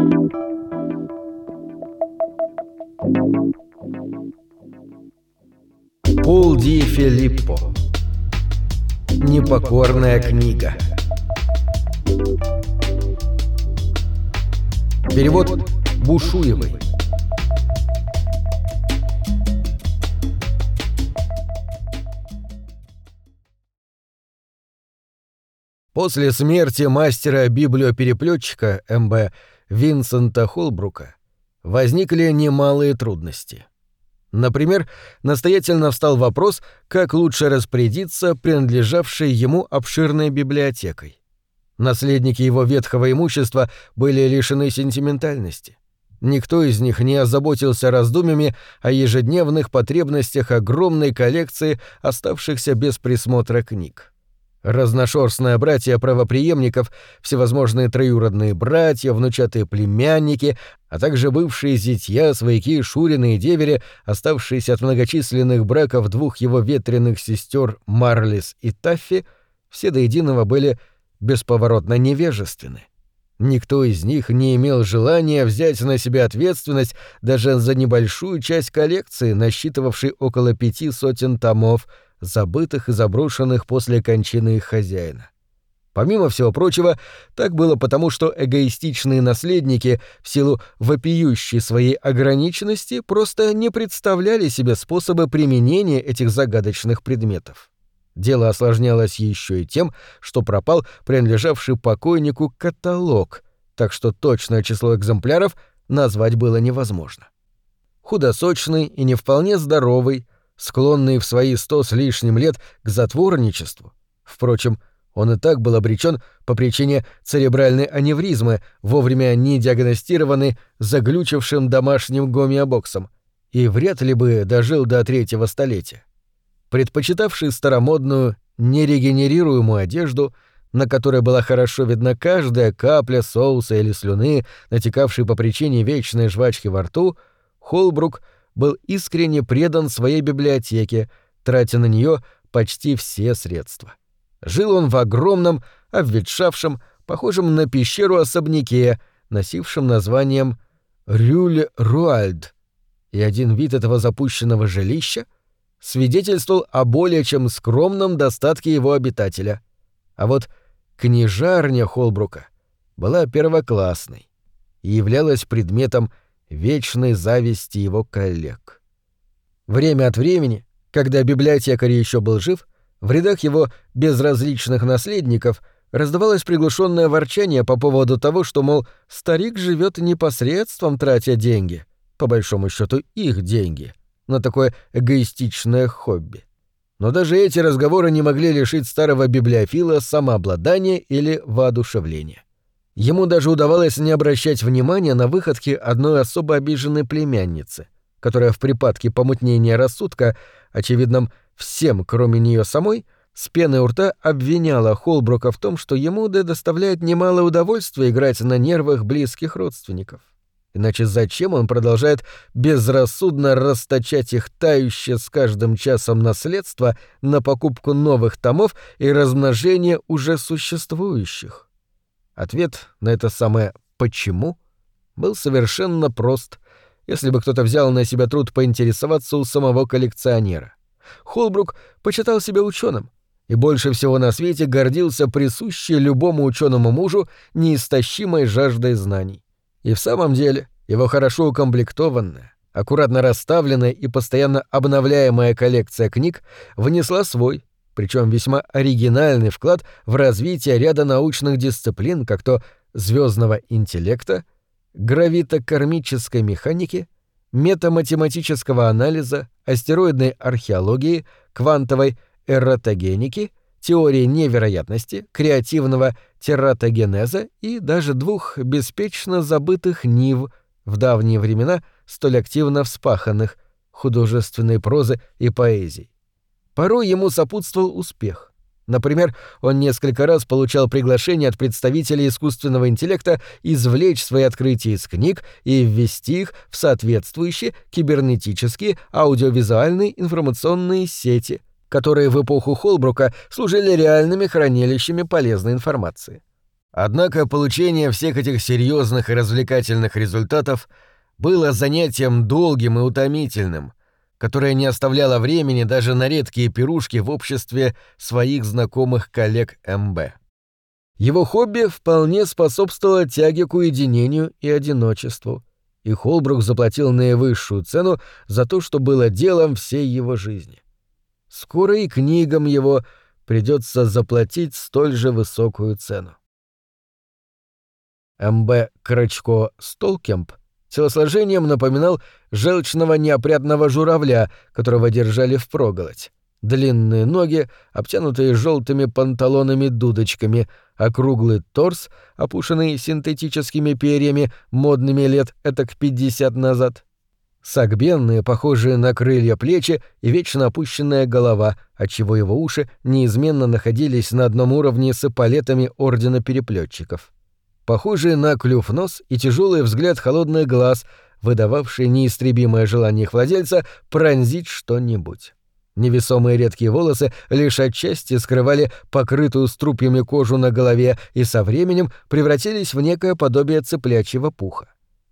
Пол Ди Филиппо. Непокорная книга. Перевод Бушуевой. После смерти мастера-библиопереплетчика М.Б. Винсента Холбрука возникли немалые трудности. Например, настоятельно встал вопрос, как лучше распорядиться принадлежавшей ему обширной библиотекой. Наследники его ветхого имущества были лишены сентиментальности. Никто из них не озаботился раздумьями о ежедневных потребностях огромной коллекции оставшихся без присмотра книг. Разношерстное братья правопреемников, всевозможные троюродные братья, внучатые племянники, а также бывшие зятья, свояки, шурины и девери, оставшиеся от многочисленных браков двух его ветреных сестер Марлис и Таффи, все до единого были бесповоротно невежественны. Никто из них не имел желания взять на себя ответственность даже за небольшую часть коллекции, насчитывавшей около 500 томов, забытых и заброшенных после кончины их хозяина. Помимо всего прочего, так было потому, что эгоистичные наследники, в силу вопиющей своей ограниченности, просто не представляли себе способы применения этих загадочных предметов. Дело осложнялось еще и тем, что пропал принадлежавший покойнику каталог, так что точное число экземпляров назвать было невозможно. Худосочный и не вполне здоровый, склонный в свои 100 с лишним лет к затворничеству. Впрочем, он и так был обречен по причине церебральной аневризмы, вовремя не диагностированной заглючившим домашним гомеобоксом, и вряд ли бы дожил до 3-го столетия. Предпочитавший старомодную, нерегенерируемую одежду, на которой была хорошо видна каждая капля соуса или слюны, натекавшей по причине вечной жвачки во рту, Холбрук был искренне предан своей библиотеке, тратя на нее почти все средства. Жил он в огромном, обветшавшем, похожем на пещеру особняке, носившем названием Рюль-Руальд, и один вид этого запущенного жилища свидетельствовал о более чем скромном достатке его обитателя. А вот книжарня Холбрука была первоклассной и являлась предметом вечной зависти его коллег. Время от времени, когда библиотекарь еще был жив, в рядах его безразличных наследников раздавалось приглушенное ворчание по поводу того, что, мол, старик живет непосредством, тратя деньги, по большому счету их деньги, на такое эгоистичное хобби. Но даже эти разговоры не могли лишить старого библиофила самообладания или воодушевления. Ему даже удавалось не обращать внимания на выходки одной особо обиженной племянницы, которая в припадке помутнения рассудка, очевидном всем, кроме нее самой, с пеной у рта обвиняла Холбрука в том, что ему доставляет немалое удовольствие играть на нервах близких родственников. Иначе зачем он продолжает безрассудно расточать их тающее с каждым часом наследство на покупку новых томов и размножение уже существующих? Ответ на это самое «почему» был совершенно прост, если бы кто-то взял на себя труд поинтересоваться у самого коллекционера. Холбрук почитал себя ученым и больше всего на свете гордился присущей любому ученому мужу неистощимой жаждой знаний. И в самом деле его хорошо укомплектованная, аккуратно расставленная и постоянно обновляемая коллекция книг внесла свой, причем весьма оригинальный вклад в развитие ряда научных дисциплин, как то звездного интеллекта, гравитокармической механики, метаматематического анализа, астероидной археологии, квантовой эротогеники, теории невероятности, креативного тератогенеза и даже 2 беспечно забытых нив, в давние времена столь активно вспаханных, художественной прозы и поэзии. Порой ему сопутствовал успех. Например, он несколько раз получал приглашение от представителей искусственного интеллекта извлечь свои открытия из книг и ввести их в соответствующие кибернетические аудиовизуальные информационные сети, которые в эпоху Холбрука служили реальными хранилищами полезной информации. Однако получение всех этих серьезных и развлекательных результатов было занятием долгим и утомительным, которое не оставляло времени даже на редкие пирушки в обществе своих знакомых коллег МБ. Его хобби вполне способствовало тяге к уединению и одиночеству, и Холбрук заплатил наивысшую цену за то, что было делом всей его жизни. Скоро и книгам его придется заплатить столь же высокую цену. М.Б. Крачко Столкемп телосложением напоминал желчного неопрятного журавля, которого держали впроголодь. Длинные ноги, обтянутые желтыми панталонами-дудочками, округлый торс, опушенный синтетическими перьями, модными лет этак 50 назад. Согбенные, похожие на крылья плечи и вечно опущенная голова, отчего его уши неизменно находились на одном уровне с эполетами Ордена Переплетчиков. Похожий на клюв нос и тяжелый взгляд холодных глаз, выдававший неистребимое желание их владельца пронзить что-нибудь. Невесомые редкие волосы лишь отчасти скрывали покрытую струпьями кожу на голове и со временем превратились в некое подобие цыплячьего пуха.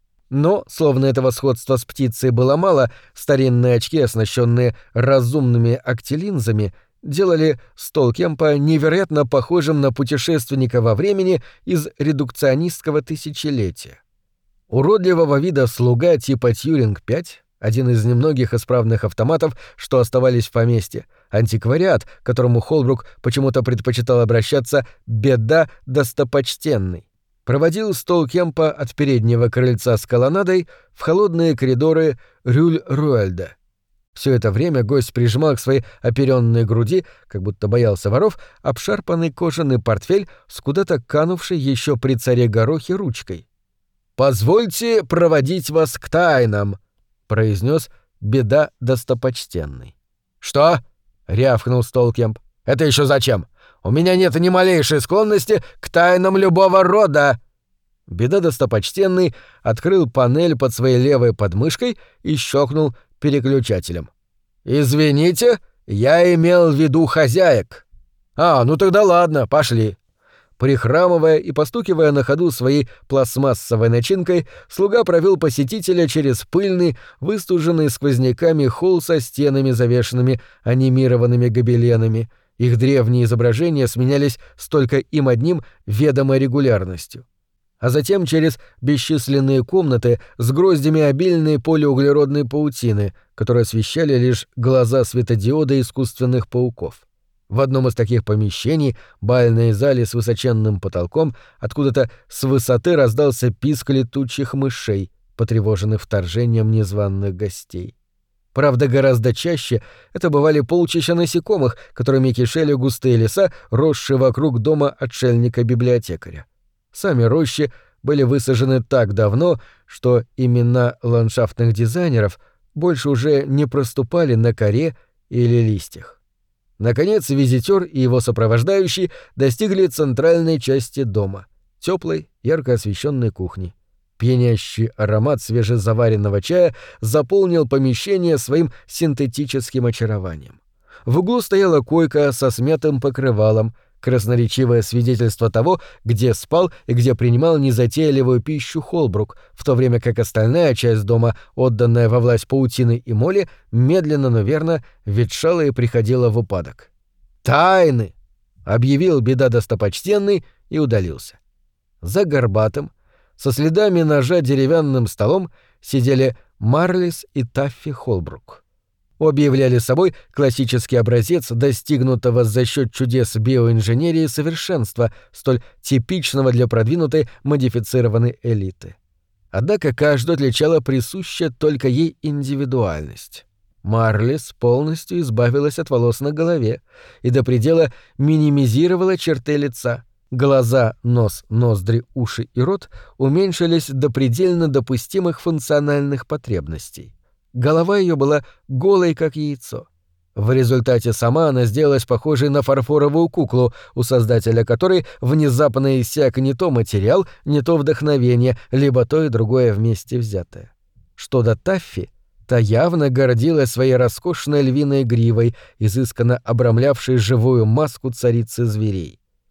Но, словно этого сходства с птицей было мало, старинные очки, оснащенные разумными актилинзами, делали Столкемпа невероятно похожим на путешественника во времени из редукционистского тысячелетия. Уродливого вида слуга типа Тьюринг-5, один из немногих исправных автоматов, что оставались в поместье, антиквариат, которому Холбрук почему-то предпочитал обращаться «беда достопочтенный», проводил Столкемпа от переднего крыльца с колоннадой в холодные коридоры Рюль-Руэльда. Все это время гость прижимал к своей оперённой груди, как будто боялся воров, обшарпанный кожаный портфель с куда-то канувшей еще при царе Горохе ручкой. «Позвольте проводить вас к тайнам», — произнес беда достопочтенный. «Что?» — рявкнул Столкемп. «Это еще зачем? У меня нет ни малейшей склонности к тайнам любого рода!» Беда достопочтенный открыл панель под своей левой подмышкой и щелкнул переключателем. «Извините, я имел в виду хозяек». Ну тогда ладно, пошли». Прихрамывая и постукивая на ходу своей пластмассовой начинкой, слуга провел посетителя через пыльный, выстуженный сквозняками холл со стенами, завешенными анимированными гобеленами. Их древние изображения сменялись с только им одним ведомой регулярностью. А затем через бесчисленные комнаты с гроздями обильной полиуглеродной паутины, которые освещали лишь глаза светодиода искусственных пауков. В одном из таких помещений, бальной зале с высоченным потолком, откуда-то с высоты раздался писк летучих мышей, потревоженных вторжением незваных гостей. Правда, гораздо чаще это бывали полчища насекомых, которыми кишели густые леса, росшие вокруг дома отшельника-библиотекаря. Сами рощи были высажены так давно, что имена ландшафтных дизайнеров больше уже не проступали на коре или листьях. Наконец, визитёр и его сопровождающий достигли центральной части дома, тёплой, ярко освещенной кухни. Пьянящий аромат свежезаваренного чая заполнил помещение своим синтетическим очарованием. В углу стояла койка со смятым покрывалом, красноречивое свидетельство того, где спал и где принимал незатейливую пищу Холбрук, в то время как остальная часть дома, отданная во власть паутины и моли, медленно, но верно ветшала и приходила в упадок. «Тайны!» — объявил беда достопочтенный и удалился. За горбатым, со следами ножа деревянным столом сидели Марлис и Таффи Холбрук. Обе являли собой классический образец достигнутого за счет чудес биоинженерии совершенства, столь типичного для продвинутой модифицированной элиты. Однако каждую отличала присущая только ей индивидуальность. Марлис полностью избавилась от волос на голове и до предела минимизировала черты лица. Глаза, нос, ноздри, уши и рот уменьшились до предельно допустимых функциональных потребностей. Голова ее была голой, как яйцо. В результате сама она сделалась похожей на фарфоровую куклу, у создателя которой внезапно иссяк не то материал, не то вдохновение, либо то и другое вместе взятое. Что до Таффи, та явно гордилась своей роскошной львиной гривой, изысканно обрамлявшей живую маску царицы зверей.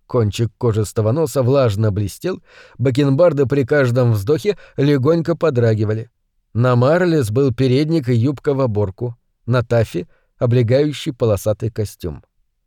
Кончик кожистого носа влажно блестел, бакенбарды при каждом вздохе легонько подрагивали. На Марлис был передник и юбка в оборку, на Таффи — облегающий полосатый костюм.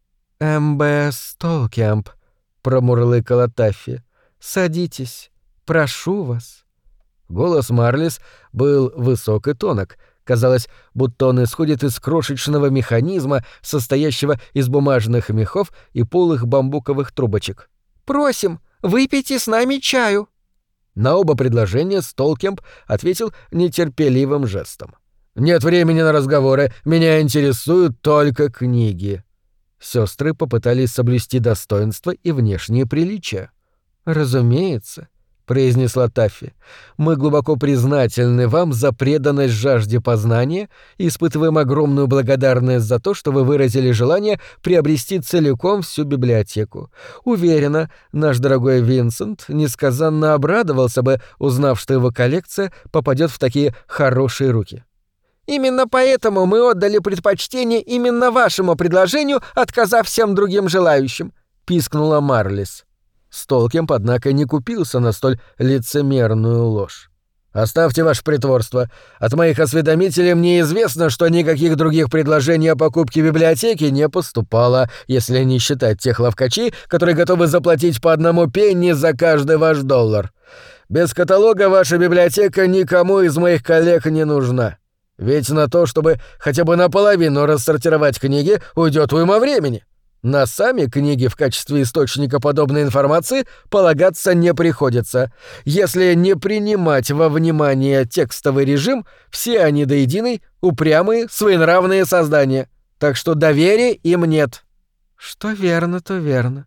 «М.Б. Столкемп», — промурлыкала Таффи, — «садитесь, прошу вас». Голос Марлис был высок и тонок. Казалось, будто он исходит из крошечного механизма, состоящего из бумажных мехов и полых бамбуковых трубочек. «Просим, выпейте с нами чаю». На оба предложения Столкемп ответил нетерпеливым жестом. «Нет времени на разговоры, меня интересуют только книги». Сестры попытались соблюсти достоинство и внешнее приличие. «Разумеется», — произнесла Таффи, — «мы глубоко признательны вам за преданность жажде познания и испытываем огромную благодарность за то, что вы выразили желание приобрести целиком всю библиотеку. Уверена, наш дорогой Винсент несказанно обрадовался бы, узнав, что его коллекция попадет в такие хорошие руки». «Именно поэтому мы отдали предпочтение именно вашему предложению, отказав всем другим желающим», — пискнула Марлис. Столкемп, однако, не купился на столь лицемерную ложь. «Оставьте ваше притворство. От моих осведомителей мне известно, что никаких других предложений о покупке библиотеки не поступало, если не считать тех ловкачей, которые готовы заплатить по 1 пенни за каждый ваш доллар. Без каталога ваша библиотека никому из моих коллег не нужна. Ведь на то, чтобы хотя бы наполовину рассортировать книги, уйдет уйма времени. На сами книги в качестве источника подобной информации полагаться не приходится. Если не принимать во внимание текстовый режим, все они до единой упрямые, своенравные создания. Так что доверия им нет». «Что верно, то верно».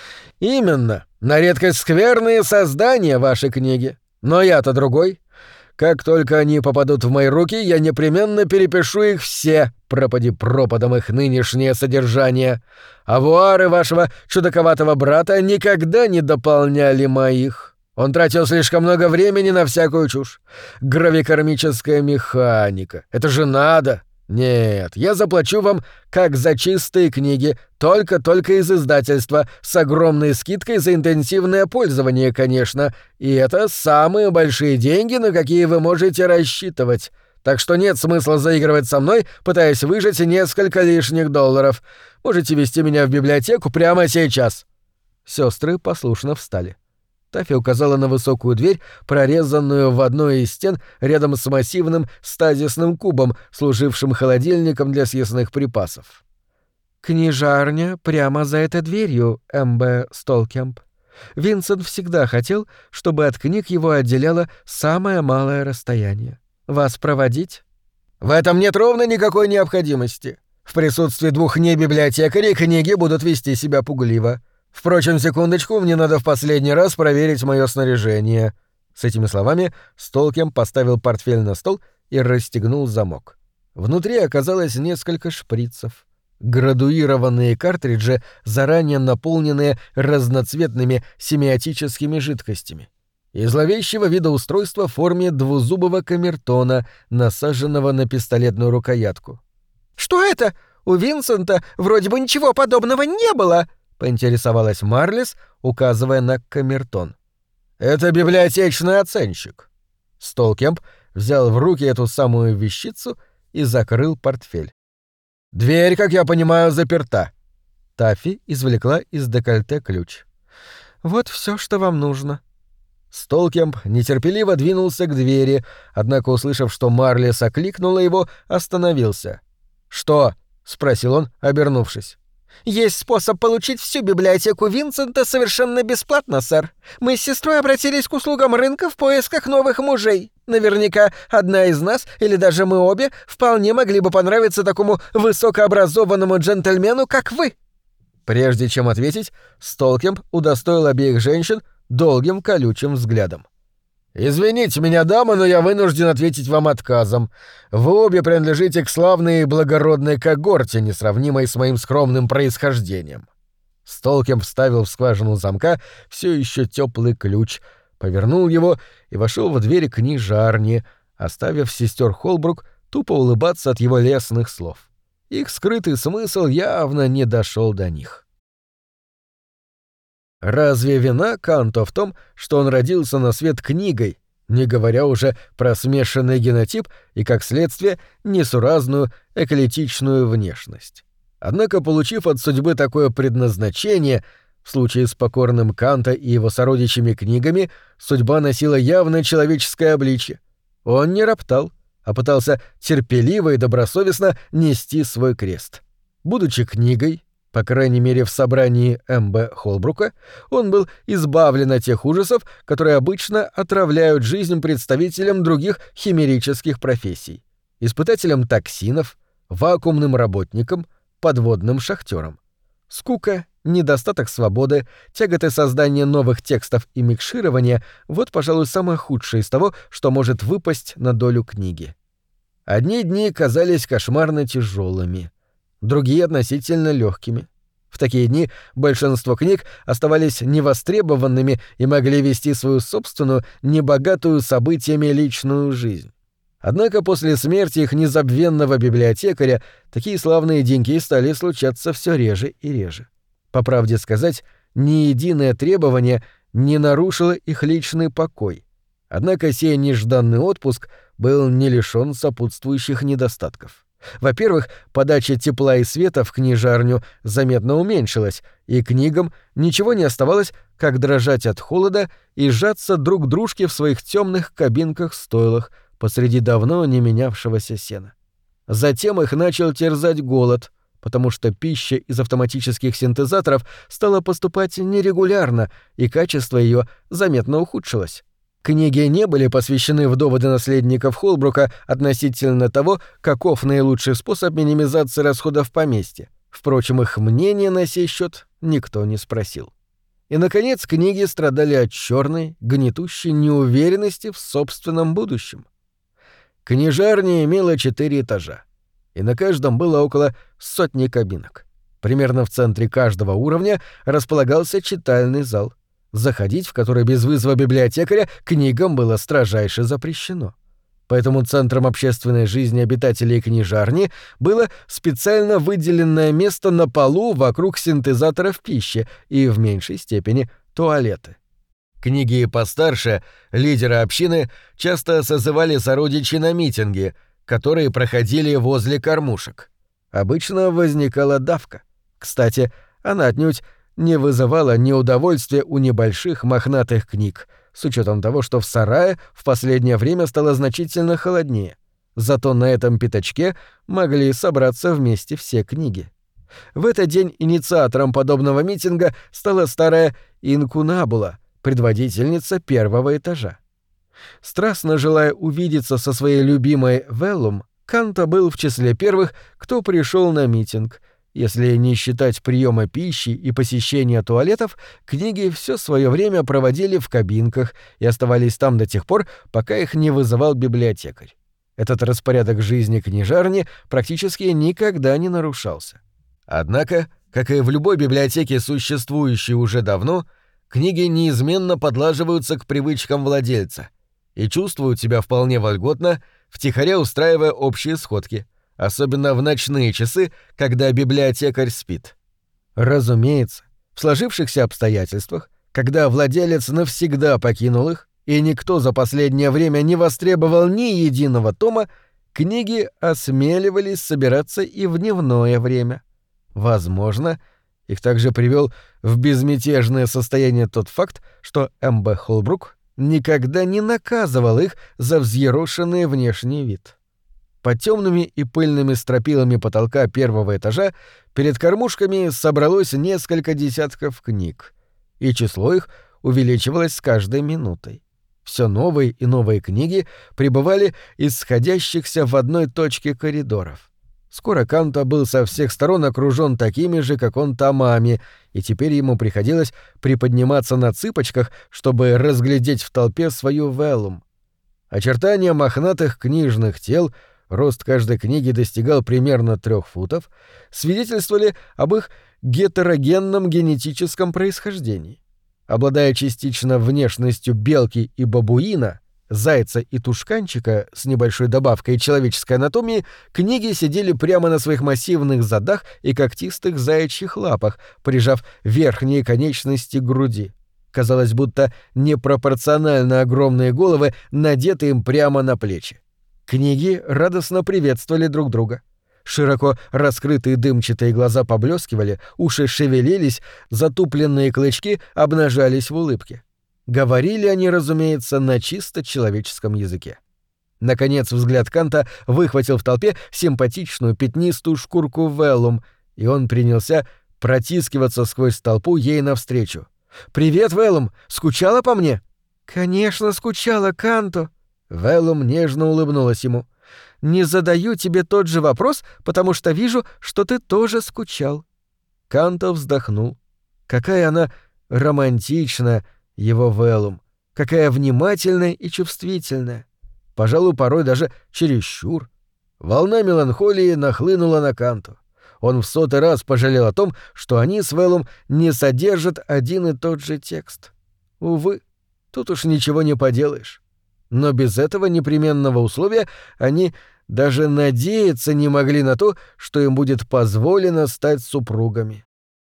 «Именно. На редкость скверные создания ваши книги. Но я-то другой. Как только они попадут в мои руки, я непременно перепишу их все, пропади пропадом их нынешнее содержание. Авуары вашего чудаковатого брата никогда не дополняли моих. Он тратил слишком много времени на всякую чушь. Гравикармическая механика. Это же надо. Нет, я заплачу вам как за чистые книги, только из издательства, с огромной скидкой за интенсивное пользование, конечно, и это самые большие деньги, на какие вы можете рассчитывать. Так что нет смысла заигрывать со мной, пытаясь выжать несколько лишних долларов. Можете вести меня в библиотеку прямо сейчас». Сестры послушно встали. Таффи указала на высокую дверь, прорезанную в одной из стен рядом с массивным стазисным кубом, служившим холодильником для съестных припасов. «Книжарня прямо за этой дверью, М.Б. Столкемп. Винсент всегда хотел, чтобы от книг его отделяло самое малое расстояние. Вас проводить?» «В этом нет ровно никакой необходимости. В присутствии 2 небиблиотекарей книги будут вести себя пугливо. Впрочем, секундочку, мне надо в последний раз проверить мое снаряжение». С этими словами Столкемп поставил портфель на стол и расстегнул замок. Внутри оказалось несколько шприцев. Градуированные картриджи, заранее наполненные разноцветными семиотическими жидкостями. И зловещего вида устройства в форме двузубого камертона, насаженного на пистолетную рукоятку. «Что это? У Винсента вроде бы ничего подобного не было!» — поинтересовалась Марлис, указывая на камертон. «Это библиотечный оценщик». Столкемп взял в руки эту самую вещицу и закрыл портфель. «Дверь, как я понимаю, заперта». Таффи извлекла из декольте ключ. «Вот все, что вам нужно». Столкемп нетерпеливо двинулся к двери, однако, услышав, что Марлис окликнула его, остановился. «Что?» — спросил он, обернувшись. «Есть способ получить всю библиотеку Винсента совершенно бесплатно, сэр. Мы с сестрой обратились к услугам рынка в поисках новых мужей. Наверняка одна из нас, или даже мы обе, вполне могли бы понравиться такому высокообразованному джентльмену, как вы». Прежде чем ответить, Столкемп удостоил обеих женщин долгим колючим взглядом. «Извините меня, дамы, но я вынужден ответить вам отказом. Вы обе принадлежите к славной и благородной когорте, несравнимой с моим скромным происхождением». Столкемп вставил в скважину замка все еще теплый ключ, повернул его и вошел в дверь книжарни, оставив сестер Холбрук тупо улыбаться от его лестных слов. Их скрытый смысл явно не дошел до них. Разве вина Канта в том, что он родился на свет книгой, не говоря уже про смешанный генотип и, как следствие, несуразную эклектичную внешность? Однако, получив от судьбы такое предназначение, в случае с покорным Канта и его сородичами книгами, судьба носила явно человеческое обличье. Он не роптал, а пытался терпеливо и добросовестно нести свой крест. Будучи книгой, по крайней мере в собрании М.Б. Холбрука, он был избавлен от тех ужасов, которые обычно отравляют жизнь представителям других химерических профессий: испытателям токсинов, вакуумным работникам, подводным шахтерам. Скука, недостаток свободы, тяготы создания новых текстов и микширования — вот, пожалуй, самое худшее из того, что может выпасть на долю книги. Одни дни казались кошмарно тяжелыми, другие — относительно легкими. В такие дни большинство книг оставались невостребованными и могли вести свою собственную, небогатую событиями личную жизнь. Однако после смерти их незабвенного библиотекаря такие славные деньки стали случаться все реже и реже. По правде сказать, ни единое требование не нарушило их личный покой. Однако сей нежданный отпуск был не лишён сопутствующих недостатков. Во-первых, подача тепла и света в книжарню заметно уменьшилась, и книгам ничего не оставалось, как дрожать от холода и сжаться друг к дружке в своих темных кабинках-стойлах посреди давно не менявшегося сена. Затем их начал терзать голод, потому что пища из автоматических синтезаторов стала поступать нерегулярно, и качество ее заметно ухудшилось. Книги не были посвящены в доводы наследников Холбрука относительно того, каков наилучший способ минимизации расходов в поместье. Впрочем, их мнение на сей счет никто не спросил. И, наконец, книги страдали от черной, гнетущей неуверенности в собственном будущем. Книжарня имела 4 этажа, и на каждом было около 100 кабинок. Примерно в центре каждого уровня располагался читальный зал, заходить в который без вызова библиотекаря книгам было строжайше запрещено. Поэтому центром общественной жизни обитателей книжарни было специально выделенное место на полу вокруг синтезаторов пищи и, в меньшей степени, туалеты. Книги постарше, лидеры общины, часто созывали сородичей на митинги, которые проходили возле кормушек. Обычно возникала давка. Кстати, она отнюдь не вызывала неудовольствия у небольших мохнатых книг, с учетом того, что в сарае в последнее время стало значительно холоднее. Зато на этом пятачке могли собраться вместе все книги. В этот день инициатором подобного митинга стала старая инкунабула, предводительница 1-го этажа. Страстно желая увидеться со своей любимой Веллум, Канта был в числе первых, кто пришел на митинг. Если не считать приема пищи и посещения туалетов, книги все свое время проводили в кабинках и оставались там до тех пор, пока их не вызывал библиотекарь. Этот распорядок жизни книжарни практически никогда не нарушался. Однако, как и в любой библиотеке, существующей уже давно, книги неизменно подлаживаются к привычкам владельца и чувствуют себя вполне вольготно, втихаря устраивая общие сходки, особенно в ночные часы, когда библиотекарь спит. Разумеется, в сложившихся обстоятельствах, когда владелец навсегда покинул их, и никто за последнее время не востребовал ни единого тома, книги осмеливались собираться и в дневное время. Возможно, их также привел в безмятежное состояние тот факт, что М.Б. Холбрук никогда не наказывал их за взъерошенный внешний вид. Под темными и пыльными стропилами потолка 1-го этажа перед кормушками собралось несколько десятков книг, и число их увеличивалось с каждой минутой. Все новые и новые книги прибывали из сходящихся в одной точке коридоров. Скоро Канта был со всех сторон окружен такими же, как он, томами, и теперь ему приходилось приподниматься на цыпочках, чтобы разглядеть в толпе свою Веллум. Очертания мохнатых книжных тел, рост каждой книги достигал примерно 3 футов, свидетельствовали об их гетерогенном генетическом происхождении. Обладая частично внешностью белки и бабуина, «Зайца и тушканчика» с небольшой добавкой человеческой анатомии, книги сидели прямо на своих массивных задах и когтистых заячьих лапах, прижав верхние конечности к груди. Казалось, будто непропорционально огромные головы надеты им прямо на плечи. Книги радостно приветствовали друг друга. Широко раскрытые дымчатые глаза поблескивали, уши шевелились, затупленные клычки обнажались в улыбке. Говорили они, разумеется, на чисто человеческом языке. Наконец взгляд Канта выхватил в толпе симпатичную пятнистую шкурку Веллум, и он принялся протискиваться сквозь толпу ей навстречу. «Привет, Веллум! Скучала по мне?» «Конечно, скучала, Канто!» Веллум нежно улыбнулась ему. «Не задаю тебе тот же вопрос, потому что вижу, что ты тоже скучал». Канто вздохнул. Какая она романтичная, его Веллум, какая внимательная и чувствительная. Пожалуй, порой даже чересчур. Волна меланхолии нахлынула на Канто. Он в 100-й раз пожалел о том, что они с Веллум не содержат один и тот же текст. Увы, тут уж ничего не поделаешь. Но без этого непременного условия они даже надеяться не могли на то, что им будет позволено стать супругами.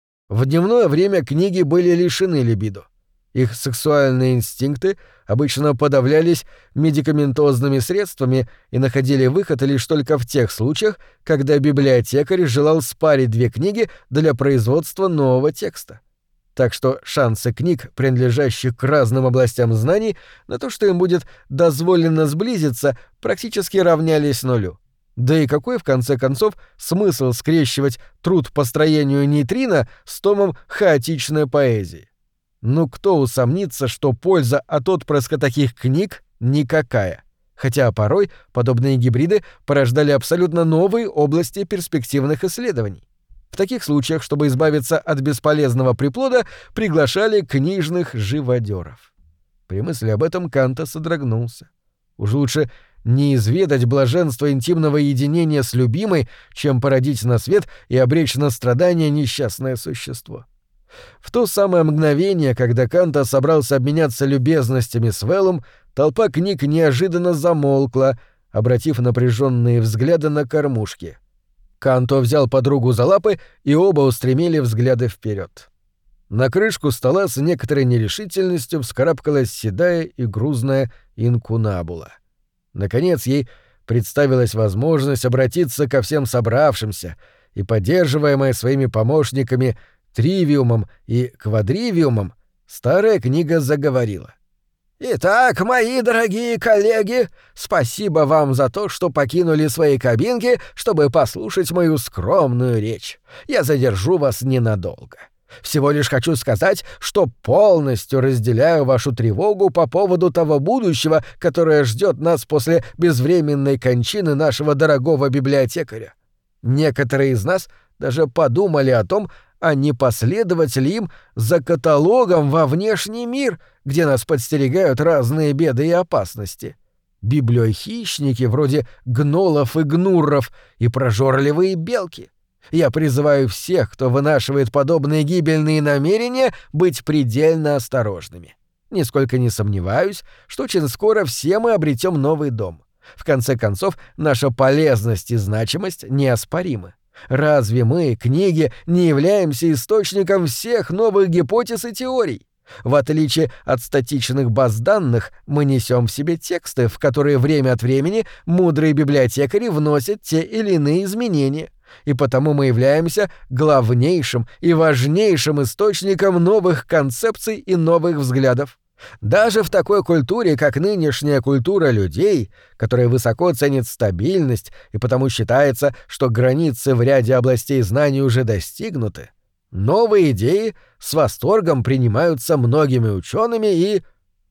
В дневное время книги были лишены либидо. Их сексуальные инстинкты обычно подавлялись медикаментозными средствами и находили выход лишь только в тех случаях, когда библиотекарь желал спарить 2 книги для производства нового текста. Так что шансы книг, принадлежащих к разным областям знаний, на то, что им будет дозволено сблизиться, практически равнялись нулю. Да и какой, в конце концов, смысл скрещивать труд по строению нейтрино с томом хаотичной поэзии? Ну кто усомнится, что польза от отпрыска таких книг никакая? Хотя порой подобные гибриды порождали абсолютно новые области перспективных исследований. В таких случаях, чтобы избавиться от бесполезного приплода, приглашали книжных живодеров. При мысли об этом Канто содрогнулся. Уж лучше не изведать блаженства интимного единения с любимой, чем породить на свет и обречь на страдания несчастное существо. В то самое мгновение, когда Канто собрался обменяться любезностями с Веллум, толпа книг неожиданно замолкла, обратив напряженные взгляды на кормушки. Канто взял подругу за лапы, и оба устремили взгляды вперед. На крышку стола с некоторой нерешительностью вскарабкалась седая и грузная инкунабула. Наконец ей представилась возможность обратиться ко всем собравшимся, и, поддерживаемая своими помощниками Тривиумом и Квадривиумом, старая книга заговорила. «Итак, мои дорогие коллеги, спасибо вам за то, что покинули свои кабинки, чтобы послушать мою скромную речь. Я задержу вас ненадолго. Всего лишь хочу сказать, что полностью разделяю вашу тревогу по поводу того будущего, которое ждет нас после безвременной кончины нашего дорогого библиотекаря. Некоторые из нас даже подумали о том, а не последовать ли им за каталогом во внешний мир, где нас подстерегают разные беды и опасности. Библиохищники вроде гнолов и гнурров и прожорливые белки. Я призываю всех, кто вынашивает подобные гибельные намерения, быть предельно осторожными. Нисколько не сомневаюсь, что очень скоро все мы обретем новый дом. В конце концов, наша полезность и значимость неоспоримы. Разве мы, книги, не являемся источником всех новых гипотез и теорий? В отличие от статичных баз данных, мы несем в себе тексты, в которые время от времени мудрые библиотекари вносят те или иные изменения, и потому мы являемся главнейшим и важнейшим источником новых концепций и новых взглядов. Даже в такой культуре, как нынешняя культура людей, которая высоко ценит стабильность и потому считается, что границы в ряде областей знаний уже достигнуты, новые идеи с восторгом принимаются многими учеными и...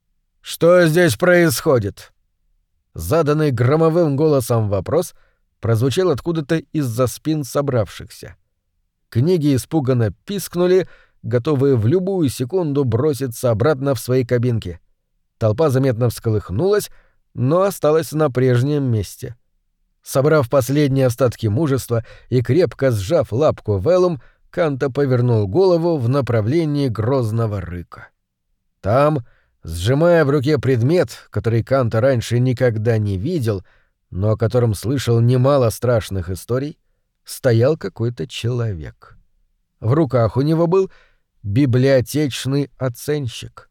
«Что здесь происходит?» Заданный громовым голосом вопрос прозвучал откуда-то из-за спин собравшихся. Книги испуганно пискнули, готовые в любую секунду броситься обратно в свои кабинки. Толпа заметно всколыхнулась, но осталась на прежнем месте. Собрав последние остатки мужества и крепко сжав лапку Веллум, Канто повернул голову в направлении грозного рыка. Там, Сжимая в руке предмет, который Канта раньше никогда не видел, но о котором слышал немало страшных историй, стоял какой-то человек. В руках у него был библиотечный оценщик.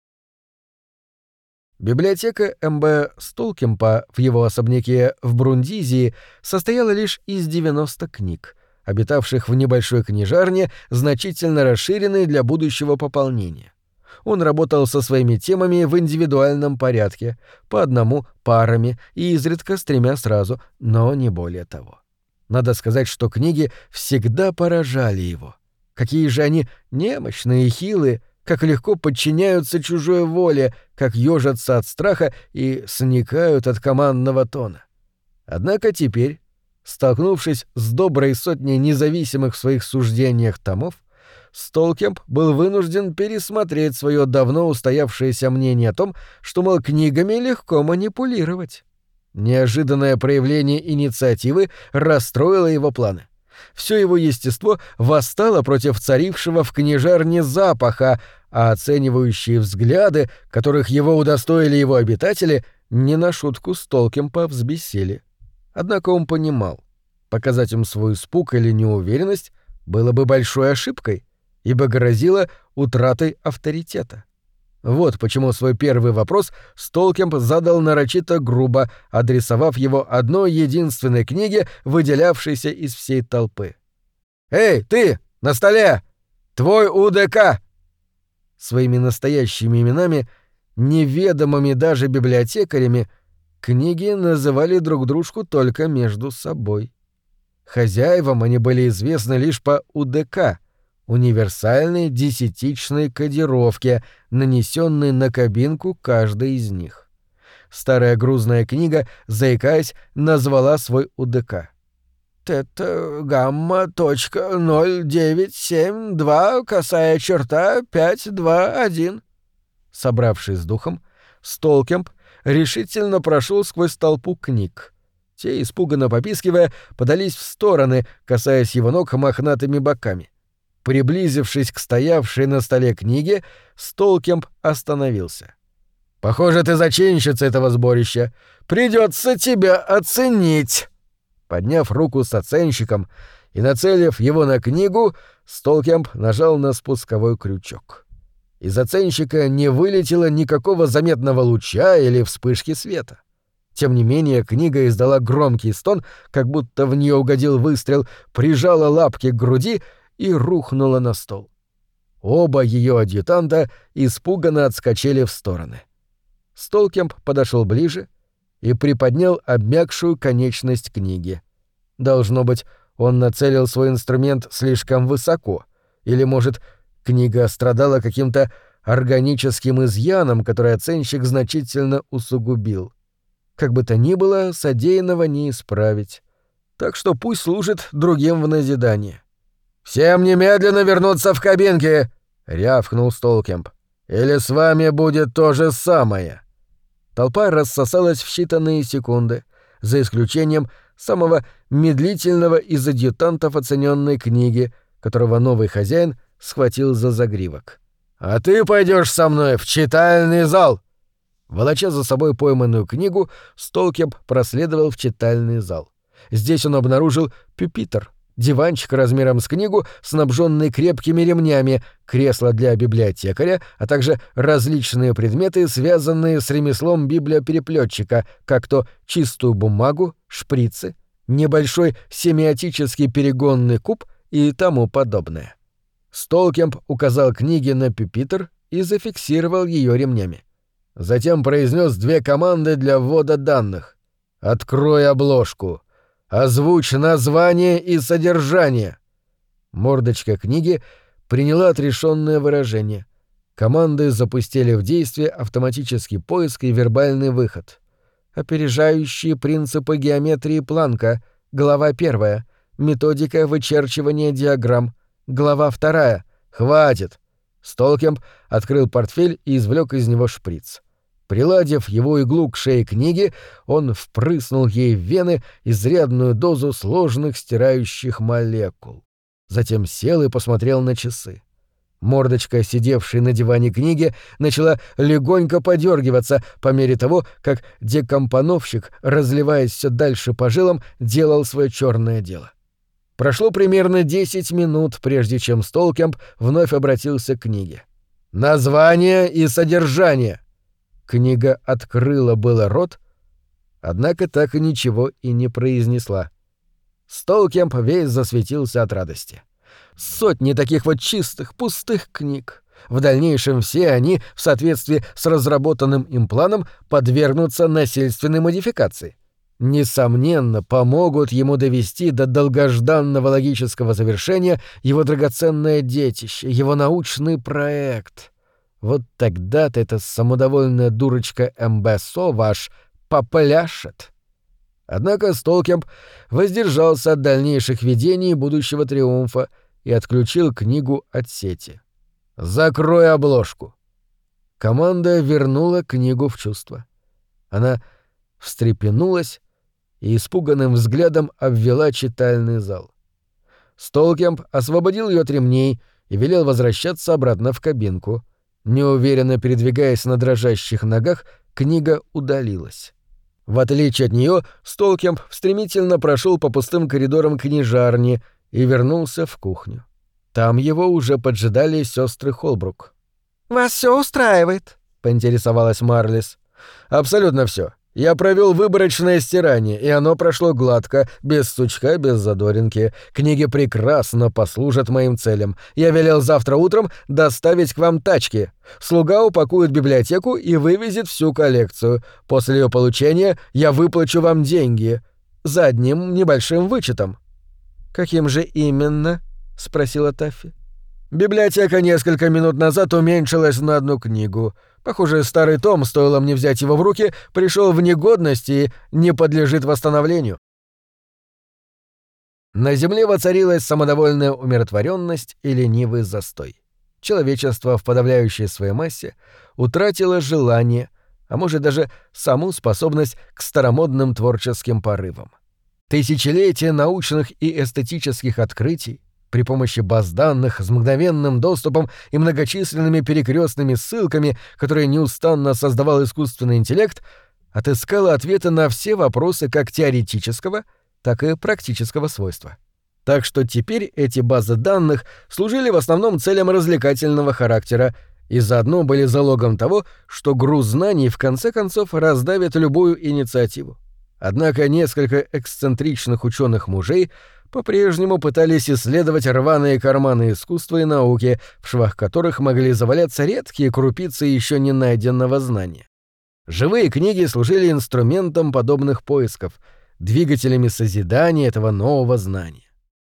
Библиотека М.Б. Столкемпа в его особняке в Брундизии состояла лишь из 90 книг, обитавших в небольшой книжарне, значительно расширенной для будущего пополнения. Он работал со своими темами в индивидуальном порядке, по одному, парами и изредка с 3 сразу, но не более того. Надо сказать, что книги всегда поражали его. Какие же они немощные и хилые, как легко подчиняются чужой воле, как ёжатся от страха и сникают от командного тона. Однако теперь, столкнувшись с доброй сотней независимых в своих суждениях томов, Столкемп был вынужден пересмотреть свое давно устоявшееся мнение о том, что, мол, книгами легко манипулировать. Неожиданное проявление инициативы расстроило его планы. Все его естество восстало против царившего в книжарне запаха, а оценивающие взгляды, которых его удостоили его обитатели, не на шутку Столкемпа взбесили. Однако он понимал, показать им свой испуг или неуверенность было бы большой ошибкой, ибо грозило утратой авторитета. Вот почему свой первый вопрос Столкемп задал нарочито грубо, адресовав его одной единственной книге, выделявшейся из всей толпы. «Эй, ты! На столе! Твой УДК!» Своими настоящими именами, неведомыми даже библиотекарями, книги называли друг дружку только между собой. Хозяевам они были известны лишь по УДК — универсальной десятичной кодировке, нанесенной на кабинку каждой из них. Старая грузная книга, заикаясь, назвала свой УДК. «Тета-гамма.0972, косая черта 521». Собравшись с духом, Столкемп решительно прошел сквозь толпу книг. Те, испуганно попискивая, подались в стороны, касаясь его ног мохнатыми боками. Приблизившись к стоявшей на столе книге, Столкемп остановился. «Похоже, ты зачинщица этого сборища. Придется тебя оценить!» Подняв руку с оценщиком и нацелив его на книгу, Столкемп нажал на спусковой крючок. Из оценщика не вылетело никакого заметного луча или вспышки света. Тем не менее, книга издала громкий стон, как будто в нее угодил выстрел, прижала лапки к груди и рухнула на стол. Оба ее адъютанта испуганно отскочили в стороны. Столкемп подошел ближе и приподнял обмякшую конечность книги. Должно быть, он нацелил свой инструмент слишком высоко, или, может, книга страдала каким-то органическим изъяном, который оценщик значительно усугубил. Как бы то ни было, содеянного не исправить. Так что пусть служит другим в назидание. «Всем немедленно вернуться в кабинки!» — рявкнул Столкемп. «Или с вами будет то же самое!» Толпа рассосалась в считанные секунды, за исключением самого медлительного из адъютантов оцененной книги, которого новый хозяин схватил за загривок. «А ты пойдешь со мной в читальный зал!» Волоча за собой пойманную книгу, Столкемп проследовал в читальный зал. Здесь он обнаружил пюпитр, диванчик размером с книгу, снабженный крепкими ремнями, кресло для библиотекаря, а также различные предметы, связанные с ремеслом библиопереплетчика, как то чистую бумагу, шприцы, небольшой семиотический перегонный куб и тому подобное. Столкемп указал книге на пюпитр и зафиксировал ее ремнями. Затем произнес 2 команды для ввода данных. «Открой обложку. Озвучь название и содержание». Мордочка книги приняла отрешенное выражение. Команды запустили в действие автоматический поиск и вербальный выход. Опережающие принципы геометрии Планка. Глава 1. Методика вычерчивания диаграмм. Глава 2. «Хватит!» Столкемп открыл портфель и извлек из него шприц. Приладив его иглу к шее книги, он впрыснул ей в вены изрядную дозу сложных стирающих молекул. Затем сел и посмотрел на часы. Мордочка, сидевшей на диване книги, начала легонько подергиваться по мере того, как декомпоновщик, разливаясь все дальше по жилам, делал свое черное дело. Прошло примерно 10 минут, прежде чем Столкемп вновь обратился к книге. «Название и содержание!» Книга открыла было рот, однако так и ничего и не произнесла. Столкемп весь засветился от радости. Сотни таких вот чистых, пустых книг. В дальнейшем все они, в соответствии с разработанным им планом, подвергнутся насильственной модификации. Несомненно, помогут ему довести до долгожданного логического завершения его драгоценное детище, его научный проект. Вот тогда-то эта самодовольная дурочка МБСО ваш попляшет. Однако Столкемп воздержался от дальнейших видений будущего триумфа и отключил книгу от сети. «Закрой обложку!» Команда вернула книгу в чувство. Она встрепенулась и испуганным взглядом обвела читальный зал. Столкемп освободил ее от ремней и велел возвращаться обратно в кабинку. Неуверенно передвигаясь на дрожащих ногах, книга удалилась. В отличие от нее, Столкемп стремительно прошел по пустым коридорам книжарни и вернулся в кухню. Там его уже поджидали сестры Холбрук. «Вас все устраивает?» — поинтересовалась Марлис. «Абсолютно все. Я провел выборочное стирание, и оно прошло гладко, без сучка, без задоринки. Книги прекрасно послужат моим целям. Я велел завтра утром доставить к вам тачки. Слуга упакует библиотеку и вывезет всю коллекцию. После ее получения я выплачу вам деньги. За одним небольшим вычетом». «Каким же именно?» — спросила Таффи. «Библиотека несколько минут назад уменьшилась на одну книгу. Похоже, старый том, стоило мне взять его в руки, пришел в негодность и не подлежит восстановлению». На земле воцарилась самодовольная умиротворенность и ленивый застой. Человечество в подавляющей своей массе утратило желание, а может даже саму способность к старомодным творческим порывам. Тысячелетия научных и эстетических открытий при помощи баз данных с мгновенным доступом и многочисленными перекрестными ссылками, которые неустанно создавал искусственный интеллект, отыскала ответы на все вопросы как теоретического, так и практического свойства. Так что теперь эти базы данных служили в основном целям развлекательного характера и заодно были залогом того, что груз знаний в конце концов раздавит любую инициативу. Однако несколько эксцентричных ученых-мужей по-прежнему пытались исследовать рваные карманы искусства и науки, в швах которых могли заваляться редкие крупицы еще не найденного знания. Живые книги служили инструментом подобных поисков, двигателями созидания этого нового знания.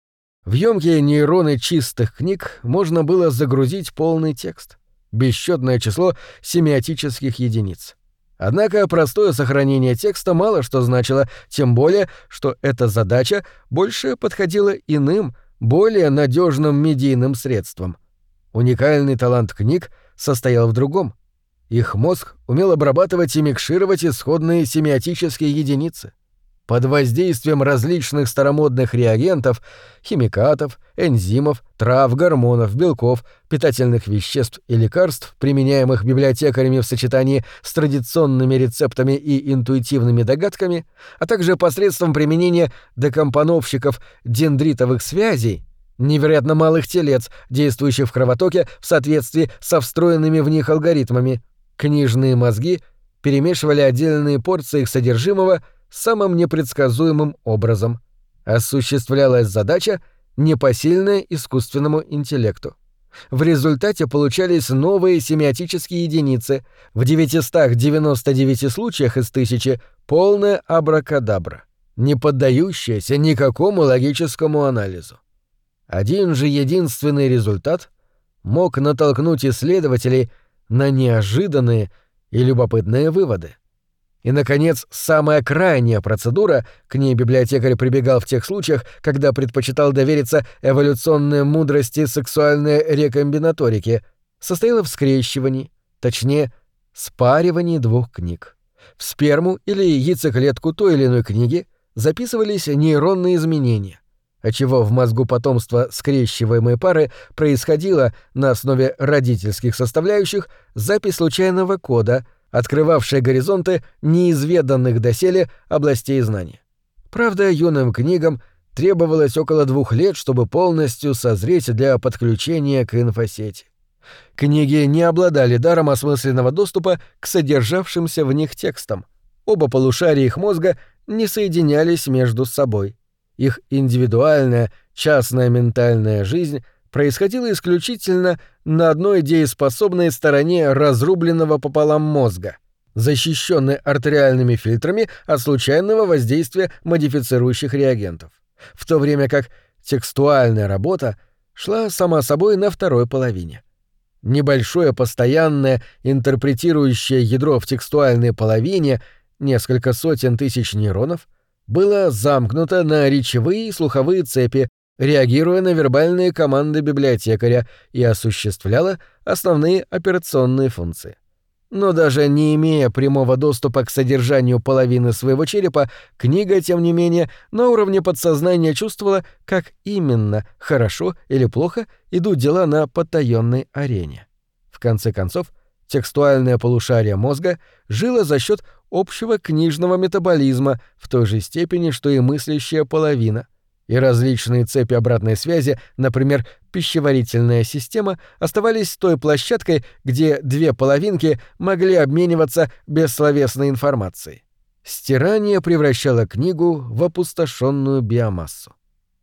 В ёмкие нейроны чистых книг можно было загрузить полный текст, бесчетное число семиотических единиц. Однако простое сохранение текста мало что значило, тем более, что эта задача больше подходила иным, более надежным медийным средствам. Уникальный талант книг состоял в другом. Их мозг умел обрабатывать и микшировать исходные семиотические единицы. Под воздействием различных старомодных реагентов, химикатов, энзимов, трав, гормонов, белков, питательных веществ и лекарств, применяемых библиотекарями в сочетании с традиционными рецептами и интуитивными догадками, а также посредством применения декомпоновщиков дендритовых связей, невероятно малых телец, действующих в кровотоке в соответствии со встроенными в них алгоритмами, книжные мозги перемешивали отдельные порции их содержимого самым непредсказуемым образом. Осуществлялась задача, непосильная искусственному интеллекту. В результате получались новые семиотические единицы, в 999 случаях из 1000 полная абракадабра, не поддающаяся никакому логическому анализу. Один же единственный результат мог натолкнуть исследователей на неожиданные и любопытные выводы. И, наконец, самая крайняя процедура, к ней библиотекарь прибегал в тех случаях, когда предпочитал довериться эволюционной мудрости сексуальной рекомбинаторики, состояла в скрещивании, точнее, спаривании двух книг. В сперму или яйцеклетку той или иной книги записывались нейронные изменения, отчего в мозгу потомства скрещиваемой пары происходила на основе родительских составляющих запись случайного кода, открывавшая горизонты неизведанных доселе областей знаний. Правда, юным книгам требовалось около 2 лет, чтобы полностью созреть для подключения к инфосети. Книги не обладали даром осмысленного доступа к содержавшимся в них текстам. Оба полушария их мозга не соединялись между собой. Их индивидуальная, частная ментальная жизнь происходила исключительно на одной дееспособной стороне разрубленного пополам мозга, защищенной артериальными фильтрами от случайного воздействия модифицирующих реагентов, в то время как текстуальная работа шла сама собой на второй половине. Небольшое постоянное интерпретирующее ядро в текстуальной половине, несколько сотен тысяч нейронов, было замкнуто на речевые и слуховые цепи, реагируя на вербальные команды библиотекаря, и осуществляло основные операционные функции. Но даже не имея прямого доступа к содержанию половины своего черепа, книга, тем не менее, на уровне подсознания чувствовала, как именно, хорошо или плохо идут дела на потаённой арене. В конце концов, текстуальное полушарие мозга жило за счет общего книжного метаболизма в той же степени, что и мыслящая половина, и различные цепи обратной связи, например, пищеварительная система, оставались той площадкой, где 2 половинки могли обмениваться бессловесной информацией. Стирание превращало книгу в опустошенную биомассу.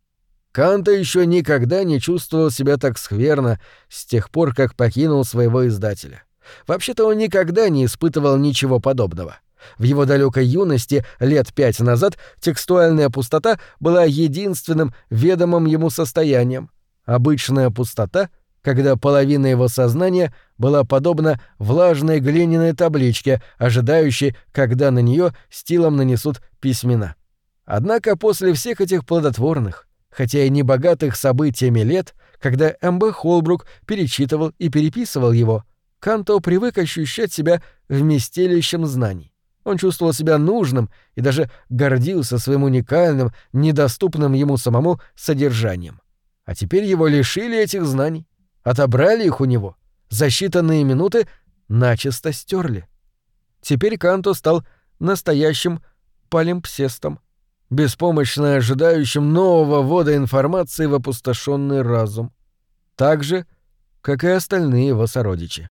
Канта еще никогда не чувствовал себя так скверно с тех пор, как покинул своего издателя. Вообще-то он никогда не испытывал ничего подобного. В его далекой юности, лет 5 назад, текстуальная пустота была единственным ведомым ему состоянием. Обычная пустота, когда половина его сознания была подобна влажной глиняной табличке, ожидающей, когда на нее стилом нанесут письмена. Однако после всех этих плодотворных, хотя и небогатых событиями лет, когда М.Б. Холбрук перечитывал и переписывал его, Канто привык ощущать себя вместилищем знаний. Он чувствовал себя нужным и даже гордился своим уникальным, недоступным ему самому содержанием. А теперь его лишили этих знаний, отобрали их у него, за считанные минуты начисто стерли. Теперь Канто стал настоящим палимпсестом, беспомощно ожидающим нового ввода информации в опустошенный разум. Так же, как и остальные его сородичи.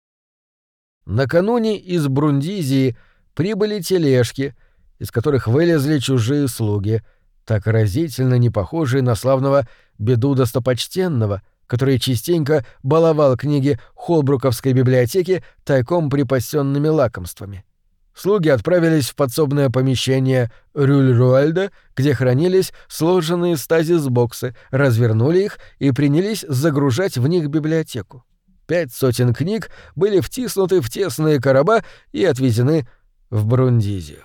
Накануне из Брундизии прибыли тележки, из которых вылезли чужие слуги, так разительно не похожие на славного Беду Достопочтенного, который частенько баловал книги Холбруковской библиотеки тайком припасенными лакомствами. Слуги отправились в подсобное помещение Рюль-Руальда, где хранились сложенные стазис-боксы, развернули их и принялись загружать в них библиотеку. 500 книг были втиснуты в тесные короба и отвезены в Брундизию.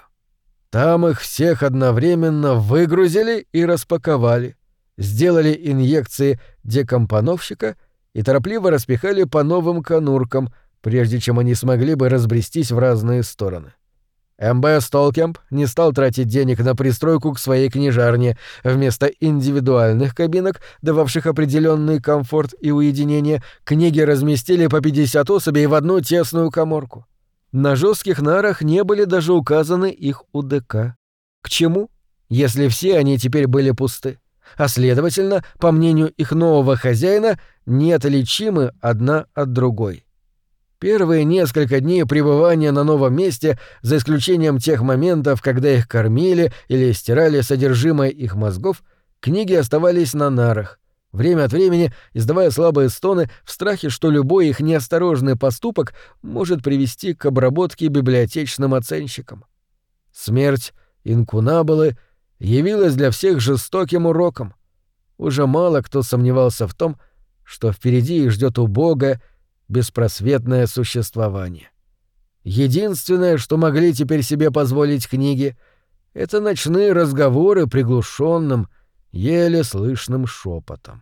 Там их всех одновременно выгрузили и распаковали, сделали инъекции декомпоновщика и торопливо распихали по новым конуркам, прежде чем они смогли бы разбрестись в разные стороны. М.Б. Столкемп не стал тратить денег на пристройку к своей книжарне. Вместо индивидуальных кабинок, дававших определенный комфорт и уединение, книги разместили по 50 особей в одну тесную каморку. На жестких нарах не были даже указаны их УДК. К чему, если все они теперь были пусты? А следовательно, по мнению их нового хозяина, неотличимы одна от другой. Первые несколько дней пребывания на новом месте, за исключением тех моментов, когда их кормили или стирали содержимое их мозгов, книги оставались на нарах, время от времени издавая слабые стоны в страхе, что любой их неосторожный поступок может привести к обработке библиотечным оценщиком. Смерть инкунабулы явилась для всех жестоким уроком. Уже мало кто сомневался в том, что впереди их ждет убогое, беспросветное существование. Единственное, что могли теперь себе позволить книги, это ночные разговоры приглушенным, еле слышным шепотом.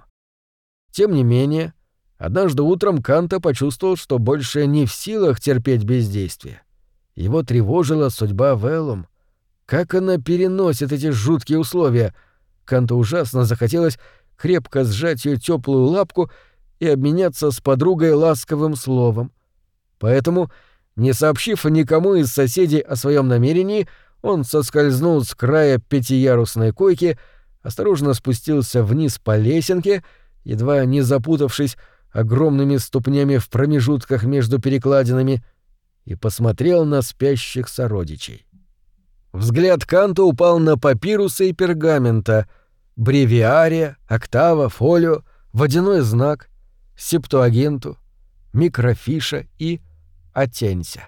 Тем не менее, однажды утром Канто почувствовал, что больше не в силах терпеть бездействие. Его тревожила судьба Веллум. Как она переносит эти жуткие условия? Канту ужасно захотелось крепко сжать ее теплую лапку и обменяться с подругой ласковым словом. Поэтому, не сообщив никому из соседей о своем намерении, он соскользнул с края пятиярусной койки, осторожно спустился вниз по лесенке, едва не запутавшись огромными ступнями в промежутках между перекладинами, и посмотрел на спящих сородичей. Взгляд Канта упал на папирусы и пергамента, бревиария, октава, фолио, водяной знак, септуагинту, микрофиша и атенся.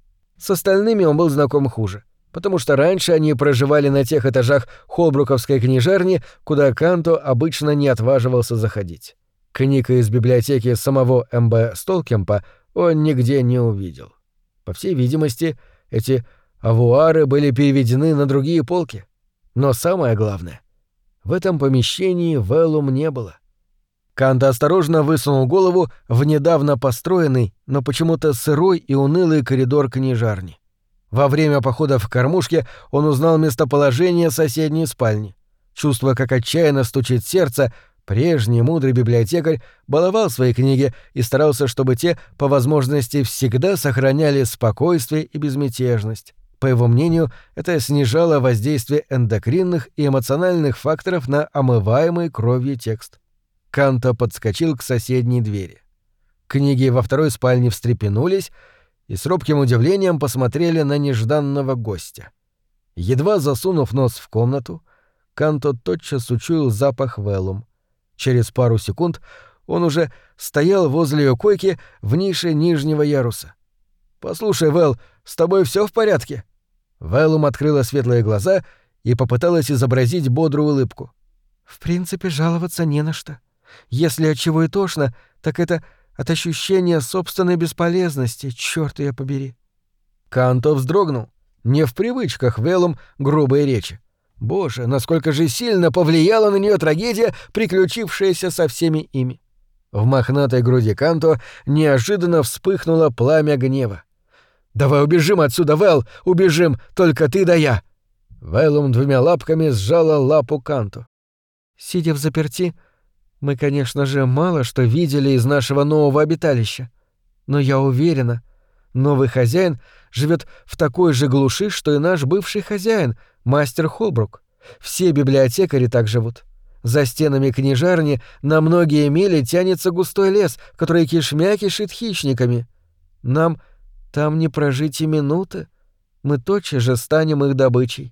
С остальными он был знаком хуже, потому что раньше они проживали на тех этажах Холбруковской книжарни, куда Канто обычно не отваживался заходить. Книг из библиотеки самого М.Б. Столкемпа он нигде не увидел. По всей видимости, эти авуары были переведены на другие полки. Но самое главное, в этом помещении Вэллум не было. Канто осторожно высунул голову в недавно построенный, но почему-то сырой и унылый коридор книжарни. Во время похода в кормушке он узнал местоположение соседней спальни. Чувствуя, как отчаянно стучит сердце, прежний мудрый библиотекарь баловал свои книги и старался, чтобы те, по возможности, всегда сохраняли спокойствие и безмятежность. По его мнению, это снижало воздействие эндокринных и эмоциональных факторов на омываемый кровью текст. Канто подскочил к соседней двери. Книги во второй спальне встрепенулись и с робким удивлением посмотрели на нежданного гостя. Едва засунув нос в комнату, Канто тотчас учуял запах Вэллум. Через пару секунд он уже стоял возле ее койки в нише нижнего яруса. «Послушай, Вэл, с тобой все в порядке?» Вэллум открыла светлые глаза и попыталась изобразить бодрую улыбку. «В принципе, жаловаться не на что. Если от чего и тошно, так это от ощущения собственной бесполезности, чёрт её побери». Канто вздрогнул. Не в привычках Вэллум грубой речи. Боже, насколько же сильно повлияла на неё трагедия, приключившаяся со всеми ими. В мохнатой груди Канто неожиданно вспыхнуло пламя гнева. «Давай убежим отсюда, Вэл, убежим, только ты да я!» Вэллум двумя лапками сжала лапу Канто. «Сидя в заперти, мы, конечно же, мало что видели из нашего нового обиталища. Но я уверена, новый хозяин живет в такой же глуши, что и наш бывший хозяин, мастер Холбрук. Все библиотекари так живут. За стенами книжарни на многие мили тянется густой лес, который кишмя кишит хищниками. Нам там не прожить и минуты. Мы тотчас же станем их добычей.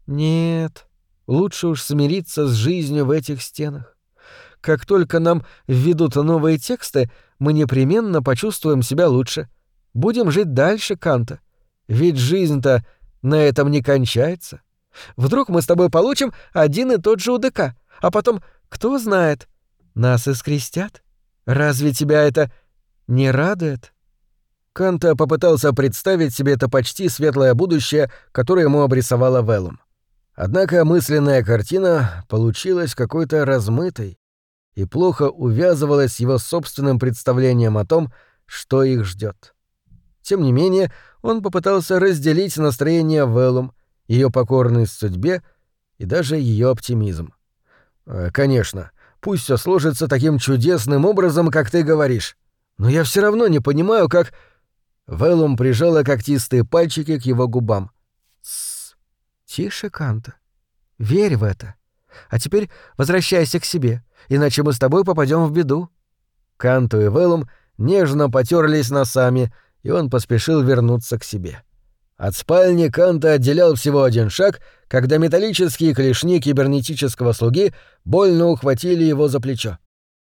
Нет, лучше уж смириться с жизнью в этих стенах. Как только нам введут новые тексты, мы непременно почувствуем себя лучше. Будем жить дальше, Канто. Ведь жизнь-то на этом не кончается. Вдруг мы с тобой получим один и тот же УДК, а потом, кто знает, нас и скрестят. Разве тебя это не радует?» Канто попытался представить себе это почти светлое будущее, которое ему обрисовала Вэллум. Однако мысленная картина получилась какой-то размытой и плохо увязывалась с его собственным представлением о том, что их ждет. Тем не менее, он попытался разделить настроение Вэллум, ее покорность судьбе и даже ее оптимизм. «Конечно, пусть все сложится таким чудесным образом, как ты говоришь. Но я все равно не понимаю, как...» Вэллум прижала когтистые пальчики к его губам. «Тссс, тише, Канто. Верь в это. А теперь возвращайся к себе, иначе мы с тобой попадем в беду». Канто и Вэллум нежно потерлись носами, и он поспешил вернуться к себе. От спальни Канто отделял всего один шаг, когда металлические клешни кибернетического слуги больно ухватили его за плечо.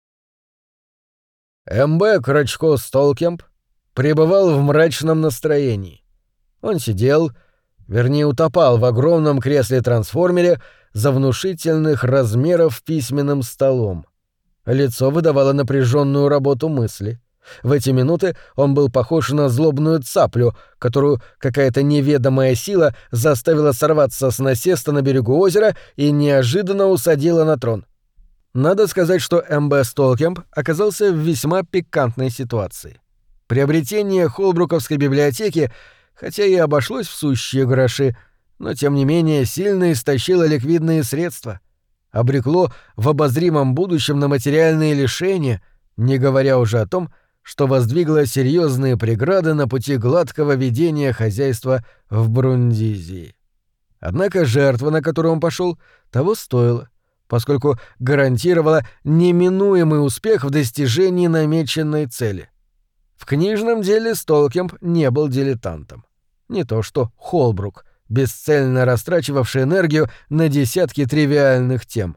М.Б. Крачко Столкемп пребывал в мрачном настроении. Он сидел, вернее утопал в огромном кресле-трансформере за внушительных размеров письменным столом. Лицо выдавало напряженную работу мысли. В эти минуты он был похож на злобную цаплю, которую какая-то неведомая сила заставила сорваться с насеста на берегу озера и неожиданно усадила на трон. Надо сказать, что М.Б. Столкемп оказался в весьма пикантной ситуации. Приобретение Холбруковской библиотеки, хотя и обошлось в сущие гроши, но тем не менее сильно истощило ликвидные средства. обрекло в обозримом будущем на материальные лишения, не говоря уже о том, что воздвигло серьезные преграды на пути гладкого ведения хозяйства в Брундизии. Однако жертва, на которую он пошел, того стоила, поскольку гарантировала неминуемый успех в достижении намеченной цели. В книжном деле Столкемп не был дилетантом. Не то что Холбрук, бесцельно растрачивавший энергию на десятки тривиальных тем.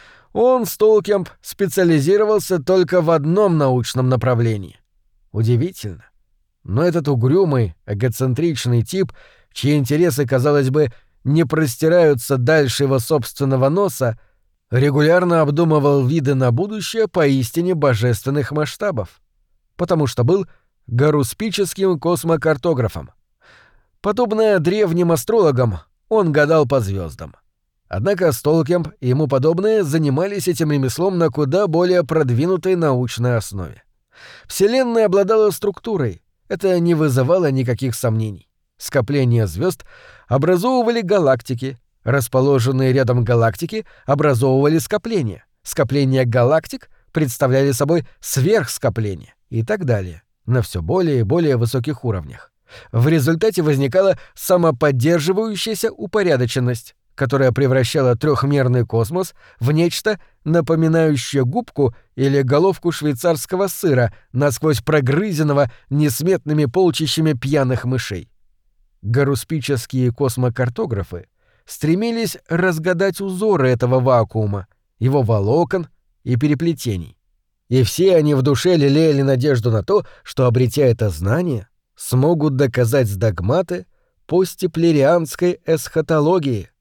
Он, Столкемп, специализировался только в одном научном направлении. Удивительно. Но этот угрюмый, эгоцентричный тип, чьи интересы, казалось бы, не простираются дальше его собственного носа, регулярно обдумывал виды на будущее поистине божественных масштабов, потому что был гаруспическим космокартографом. Подобно древним астрологам, он гадал по звездам. Однако Столкемп и ему подобные занимались этим ремеслом на куда более продвинутой научной основе. Вселенная обладала структурой, это не вызывало никаких сомнений. Скопления звезд образовывали галактики, расположенные рядом галактики образовывали скопления, скопления галактик представляли собой сверхскопления и так далее, на все более и более высоких уровнях. В результате возникала самоподдерживающаяся упорядоченность, которая превращала трехмерный космос в нечто, напоминающее губку или головку швейцарского сыра, насквозь прогрызенного несметными полчищами пьяных мышей. Гаруспические космокартографы стремились разгадать узоры этого вакуума, его волокон и переплетений. И все они в душе лелеяли надежду на то, что, обретя это знание, смогут доказать догматы постиплерианской эсхатологии.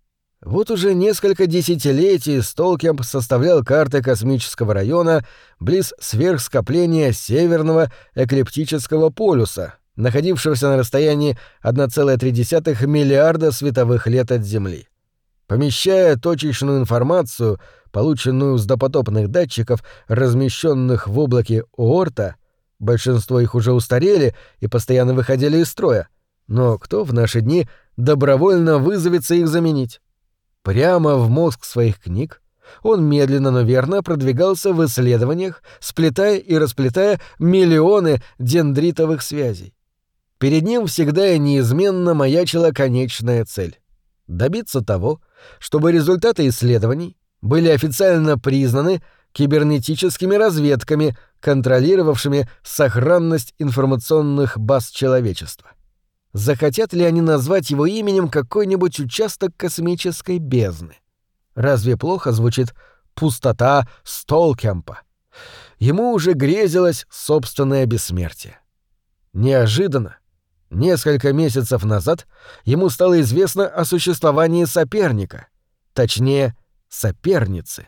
Вот уже несколько десятилетий Столкемп составлял карты космического района близ сверхскопления Северного эклиптического полюса, находившегося на расстоянии 1,3 миллиарда световых лет от Земли. Помещая точечную информацию, полученную с допотопных датчиков, размещенных в облаке Оорта, большинство их уже устарели и постоянно выходили из строя, но кто в наши дни добровольно вызовется их заменить? Прямо в мозг своих книг он медленно, но верно продвигался в исследованиях, сплетая и расплетая миллионы дендритовых связей. Перед ним всегда и неизменно маячила конечная цель — добиться того, чтобы результаты исследований были официально признаны кибернетическими разведками, контролировавшими сохранность информационных баз человечества. Захотят ли они назвать его именем какой-нибудь участок космической бездны? Разве плохо звучит «пустота Столкемпа»? Ему уже грезилось собственное бессмертие. Неожиданно, несколько месяцев назад, ему стало известно о существовании соперника, точнее, соперницы.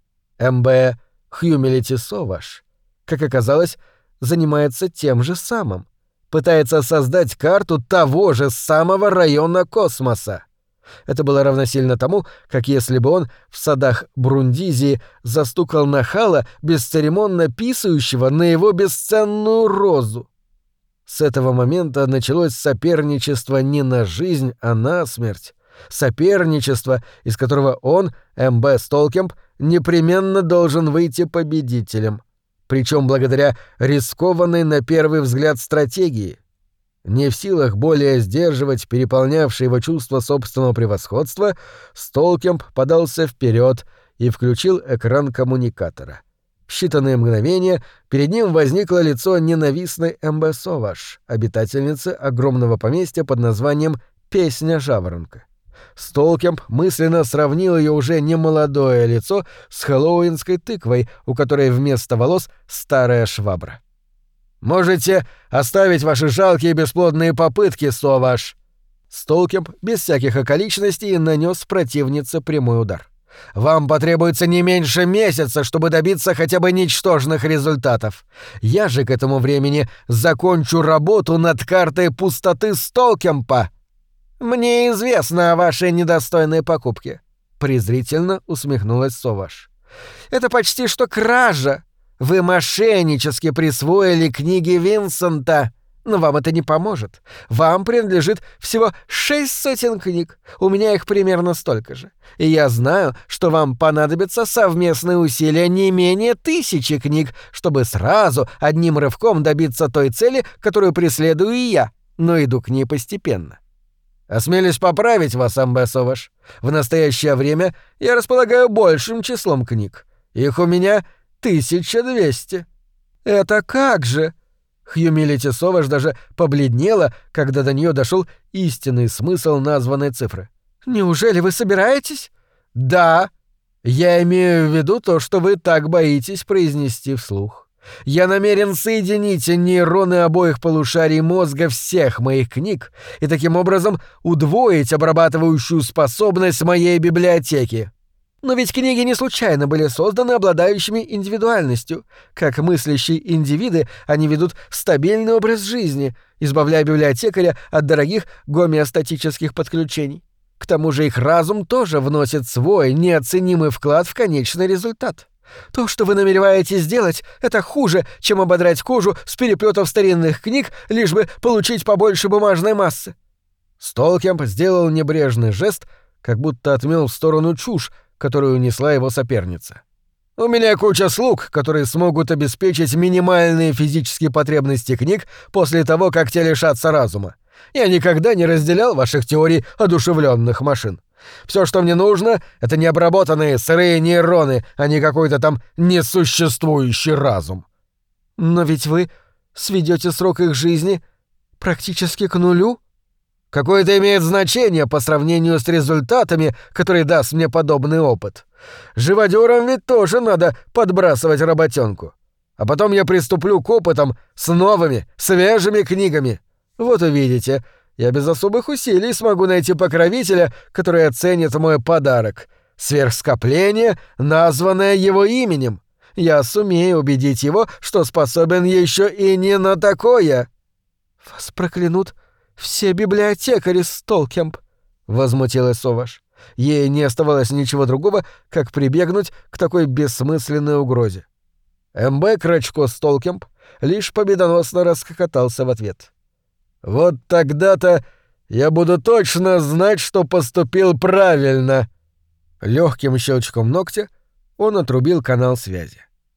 МБ Хьюмилити Соваш, как оказалось, занимается тем же самым. Пытается создать карту того же самого района космоса. Это было равносильно тому, как если бы он в садах Брундизии застукал нахала, бесцеремонно писающего на его бесценную розу. С этого момента началось соперничество не на жизнь, а на смерть. Соперничество, из которого он, М.Б. Столкемп, непременно должен выйти победителем. Причем благодаря рискованной на первый взгляд стратегии. Не в силах более сдерживать переполнявшее его чувство собственного превосходства, Столкемп подался вперед и включил экран коммуникатора. В считанные мгновения перед ним возникло лицо ненавистной М.Б. Соваш, обитательницы огромного поместья под названием «Песня жаворонка». Столкемп мысленно сравнил ее уже немолодое лицо с хэллоуинской тыквой, у которой вместо волос старая швабра. «Можете оставить ваши жалкие бесплодные попытки, Соваш!» Столкемп без всяких околичностей нанес противнице прямой удар. «Вам потребуется не меньше месяца, чтобы добиться хотя бы ничтожных результатов. Я же к этому времени закончу работу над картой пустоты Столкемпа!» «Мне известно о вашей недостойной покупке», — презрительно усмехнулась Соваш. «Это почти что кража. Вы мошеннически присвоили книги Винсента. Но вам это не поможет. Вам принадлежит всего 600 книг. У меня их примерно столько же. И я знаю, что вам понадобятся совместные усилия не менее 1000 книг, чтобы сразу одним рывком добиться той цели, которую преследую и я, но иду к ней постепенно. Осмелюсь поправить вас, Амбе Соваш. В настоящее время я располагаю большим числом книг. Их у меня 1200. Это как же? Хьюмилити Соваш даже побледнела, когда до нее дошел истинный смысл названной цифры. «Неужели вы собираетесь?» «Да. Я имею в виду то, что вы так боитесь произнести вслух. Я намерен соединить нейроны обоих полушарий мозга всех моих книг и таким образом удвоить обрабатывающую способность моей библиотеки». Но ведь книги не случайно были созданы обладающими индивидуальностью. Как мыслящие индивиды, они ведут стабильный образ жизни, избавляя библиотекаря от дорогих гомеостатических подключений. К тому же их разум тоже вносит свой неоценимый вклад в конечный результат. То, что вы намереваетесь сделать, это хуже, чем ободрать кожу с переплетов старинных книг, лишь бы получить побольше бумажной массы. Столкемп сделал небрежный жест, как будто отмел в сторону чушь, которую несла его соперница. «У меня куча слуг, которые смогут обеспечить минимальные физические потребности книг после того, как те лишатся разума. Я никогда не разделял ваших теорий одушевленных машин. Все, что мне нужно, это необработанные сырые нейроны, а не какой-то там несуществующий разум». «Но ведь вы сведете срок их жизни практически к нулю?» «Какое это имеет значение по сравнению с результатами, которые даст мне подобный опыт? Живодёрам ведь тоже надо подбрасывать работёнку. А потом я приступлю к опытам с новыми, свежими книгами. Вот увидите, я без особых усилий смогу найти покровителя, который оценит мой подарок. Сверхскопление, названное его именем. Я сумею убедить его, что способен ещё и не на такое». «Вас проклянут все библиотекари, Столкемп», — возмутилась Соваш. Ей не оставалось ничего другого, как прибегнуть к такой бессмысленной угрозе. МБ Крачко Столкемп лишь победоносно расхохотался в ответ. «Вот тогда-то я буду точно знать, что поступил правильно!» Легким щелчком ногтя он отрубил канал связи.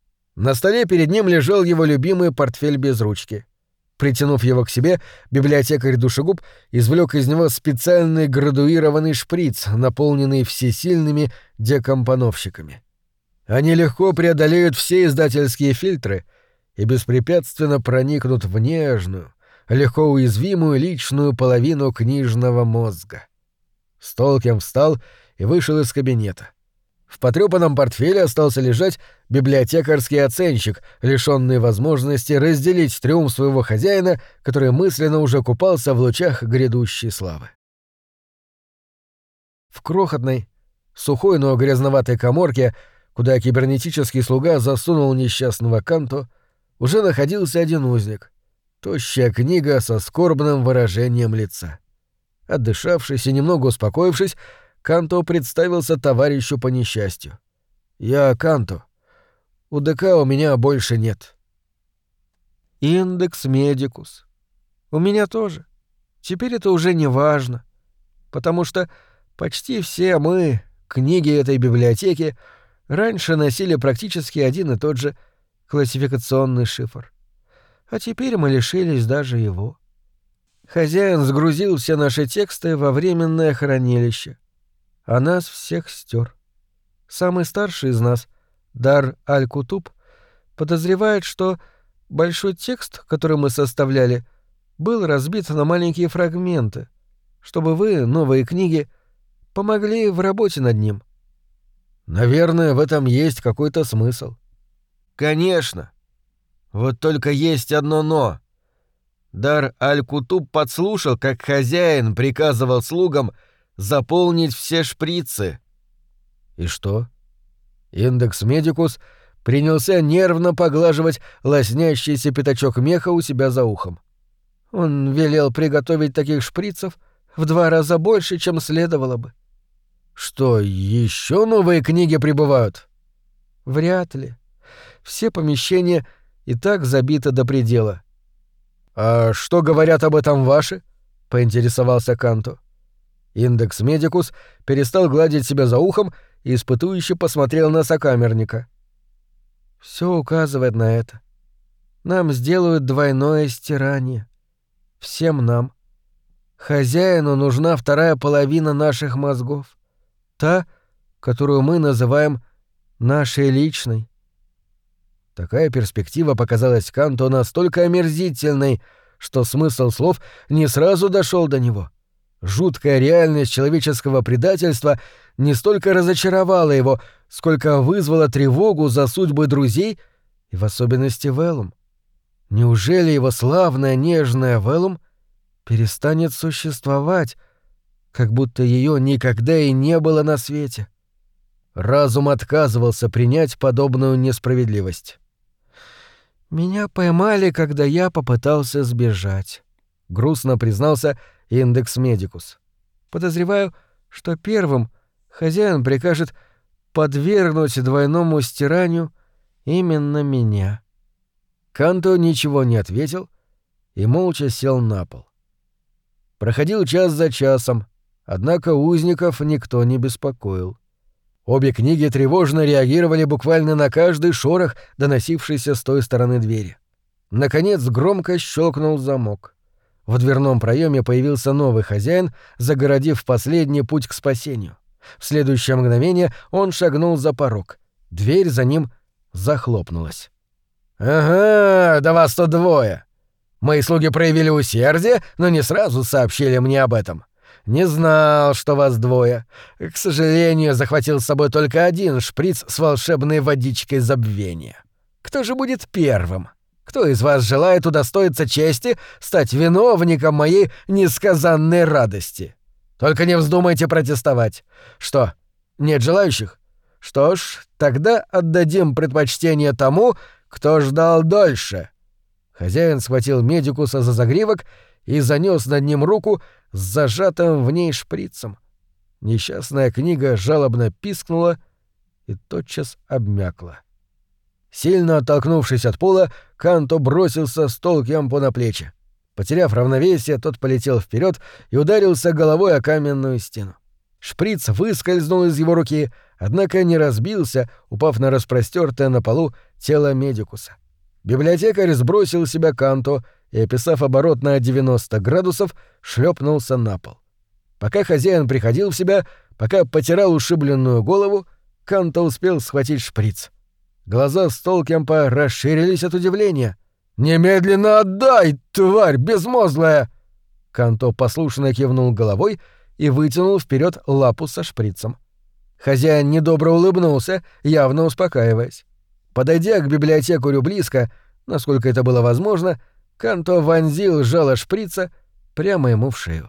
На столе перед ним лежал его любимый портфель без ручки. Притянув его к себе, библиотекарь-душегуб извлек из него специальный градуированный шприц, наполненный всесильными декомпоновщиками. Они легко преодолеют все издательские фильтры и беспрепятственно проникнут в нежную, легко уязвимую личную половину книжного мозга. Столкем встал и вышел из кабинета. В потрёпанном портфеле остался лежать библиотекарский оценщик, лишённый возможности разделить триумф своего хозяина, который мысленно уже купался в лучах грядущей славы. В крохотной, сухой, но грязноватой каморке, куда кибернетический слуга засунул несчастного Канто, уже находился один узник — тощая книга со скорбным выражением лица. Отдышавшись и немного успокоившись, Канто представился товарищу по несчастью. «Я Канто. У ДК у меня больше нет». «Индекс медикус. У меня тоже. Теперь это уже не важно, потому что почти все мы, книги этой библиотеки, раньше носили практически один и тот же классификационный шифр. А теперь мы лишились даже его. Хозяин сгрузил все наши тексты во временное хранилище, а нас всех стер. Самый старший из нас, Дар Аль-Кутуб, подозревает, что большой текст, который мы составляли, был разбит на маленькие фрагменты, чтобы вы, новые книги, помогли в работе над ним». «Наверное, в этом есть какой-то смысл». «Конечно. Вот только есть одно «но». Дар Аль-Кутуб подслушал, как хозяин приказывал слугам заполнить все шприцы». «И что?» Индекс медикус принялся нервно поглаживать лоснящийся пятачок меха у себя за ухом. «Он велел приготовить таких шприцев в 2 раза больше, чем следовало бы». «Что, еще новые книги прибывают?» «Вряд ли. Все помещения и так забиты до предела». «А что говорят об этом ваши?» — поинтересовался Канто. Индекс Медикус перестал гладить себя за ухом и испытующе посмотрел на сокамерника. «Все указывает на это. Нам сделают двойное стирание. Всем нам. Хозяину нужна вторая половина наших мозгов. Та, которую мы называем нашей личной». Такая перспектива показалась Канту настолько омерзительной, что смысл слов не сразу дошел до него. Жуткая реальность человеческого предательства не столько разочаровала его, сколько вызвала тревогу за судьбы друзей и в особенности Веллум. Неужели его славная нежная Веллум перестанет существовать, как будто ее никогда и не было на свете? Разум отказывался принять подобную несправедливость. «Меня поймали, когда я попытался сбежать», — грустно признался Индекс Медикус. «Подозреваю, что первым хозяин прикажет подвергнуть двойному стиранию именно меня». Канто ничего не ответил и молча сел на пол. Проходил час за часом, однако узников никто не беспокоил. Обе книги тревожно реагировали буквально на каждый шорох, доносившийся с той стороны двери. Наконец громко щелкнул замок. В дверном проеме появился новый хозяин, загородив последний путь к спасению. В следующее мгновение он шагнул за порог. Дверь за ним захлопнулась. «Ага, да вас тут двое. Мои слуги проявили усердие, но не сразу сообщили мне об этом. Не знал, что вас двое. К сожалению, захватил с собой только один шприц с волшебной водичкой забвения. Кто же будет первым? Кто из вас желает удостоиться чести стать виновником моей несказанной радости? Только не вздумайте протестовать. Что, нет желающих? Что ж, тогда отдадим предпочтение тому, кто ждал дольше». Хозяин схватил Медикуса за загривок и занёс над ним руку с зажатым в ней шприцем. Несчастная книга жалобно пискнула и тотчас обмякла. Сильно оттолкнувшись от пола, Канто бросился Столкемпу на плечи. Потеряв равновесие, тот полетел вперед и ударился головой о каменную стену. Шприц выскользнул из его руки, однако не разбился, упав на распростёртое на полу тело Медикуса. Библиотекарь сбросил с себя Канто и, описав оборот на 90 градусов, шлепнулся на пол. Пока хозяин приходил в себя, пока потирал ушибленную голову, Канто успел схватить шприц. Глаза Столкемпа расширились от удивления. «Немедленно отдай, тварь безмозглая!» Канто послушно кивнул головой и вытянул вперед лапу со шприцем. Хозяин недобро улыбнулся, явно успокаиваясь. Подойдя к библиотекарю близко, насколько это было возможно, Канто вонзил жало шприца прямо ему в шею.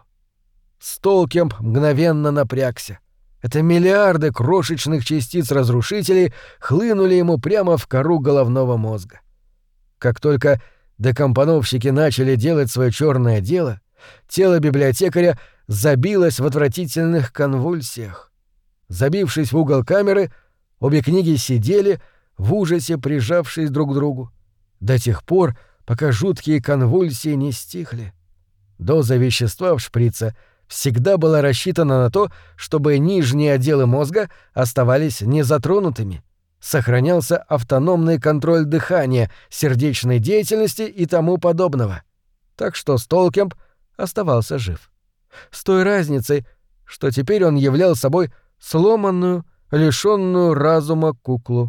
Столкемп мгновенно напрягся. Это миллиарды крошечных частиц разрушителей хлынули ему прямо в кору головного мозга. Как только декомпоновщики начали делать свое черное дело, тело библиотекаря забилось в отвратительных конвульсиях. Забившись в угол камеры, обе книги сидели, в ужасе прижавшись друг к другу, до тех пор, пока жуткие конвульсии не стихли. Доза вещества в шприце всегда была рассчитана на то, чтобы нижние отделы мозга оставались незатронутыми. Сохранялся автономный контроль дыхания, сердечной деятельности и тому подобного. Так что Столкемп оставался жив. С той разницей, что теперь он являл собой сломанную, лишённую разума куклу.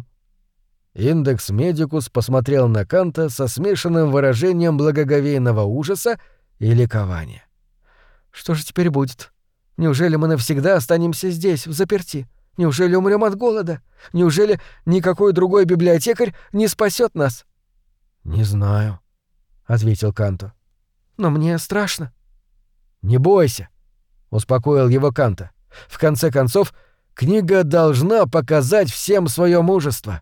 Индекс Медикус посмотрел на Канта со смешанным выражением благоговейного ужаса и ликования. «Что же теперь будет? Неужели мы навсегда останемся здесь, взаперти? Неужели умрем от голода? Неужели никакой другой библиотекарь не спасет нас?» «Не знаю», — ответил Канто. «Но мне страшно». «Не бойся», — успокоил его Канто. «В конце концов, книга должна показать всем свое мужество».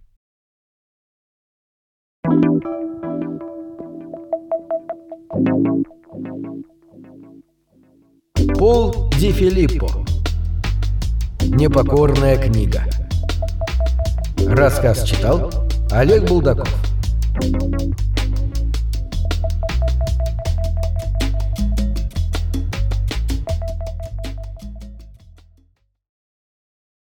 Пол Ди Филиппо. Непокорная книга. Рассказ читал Олег Булдаков.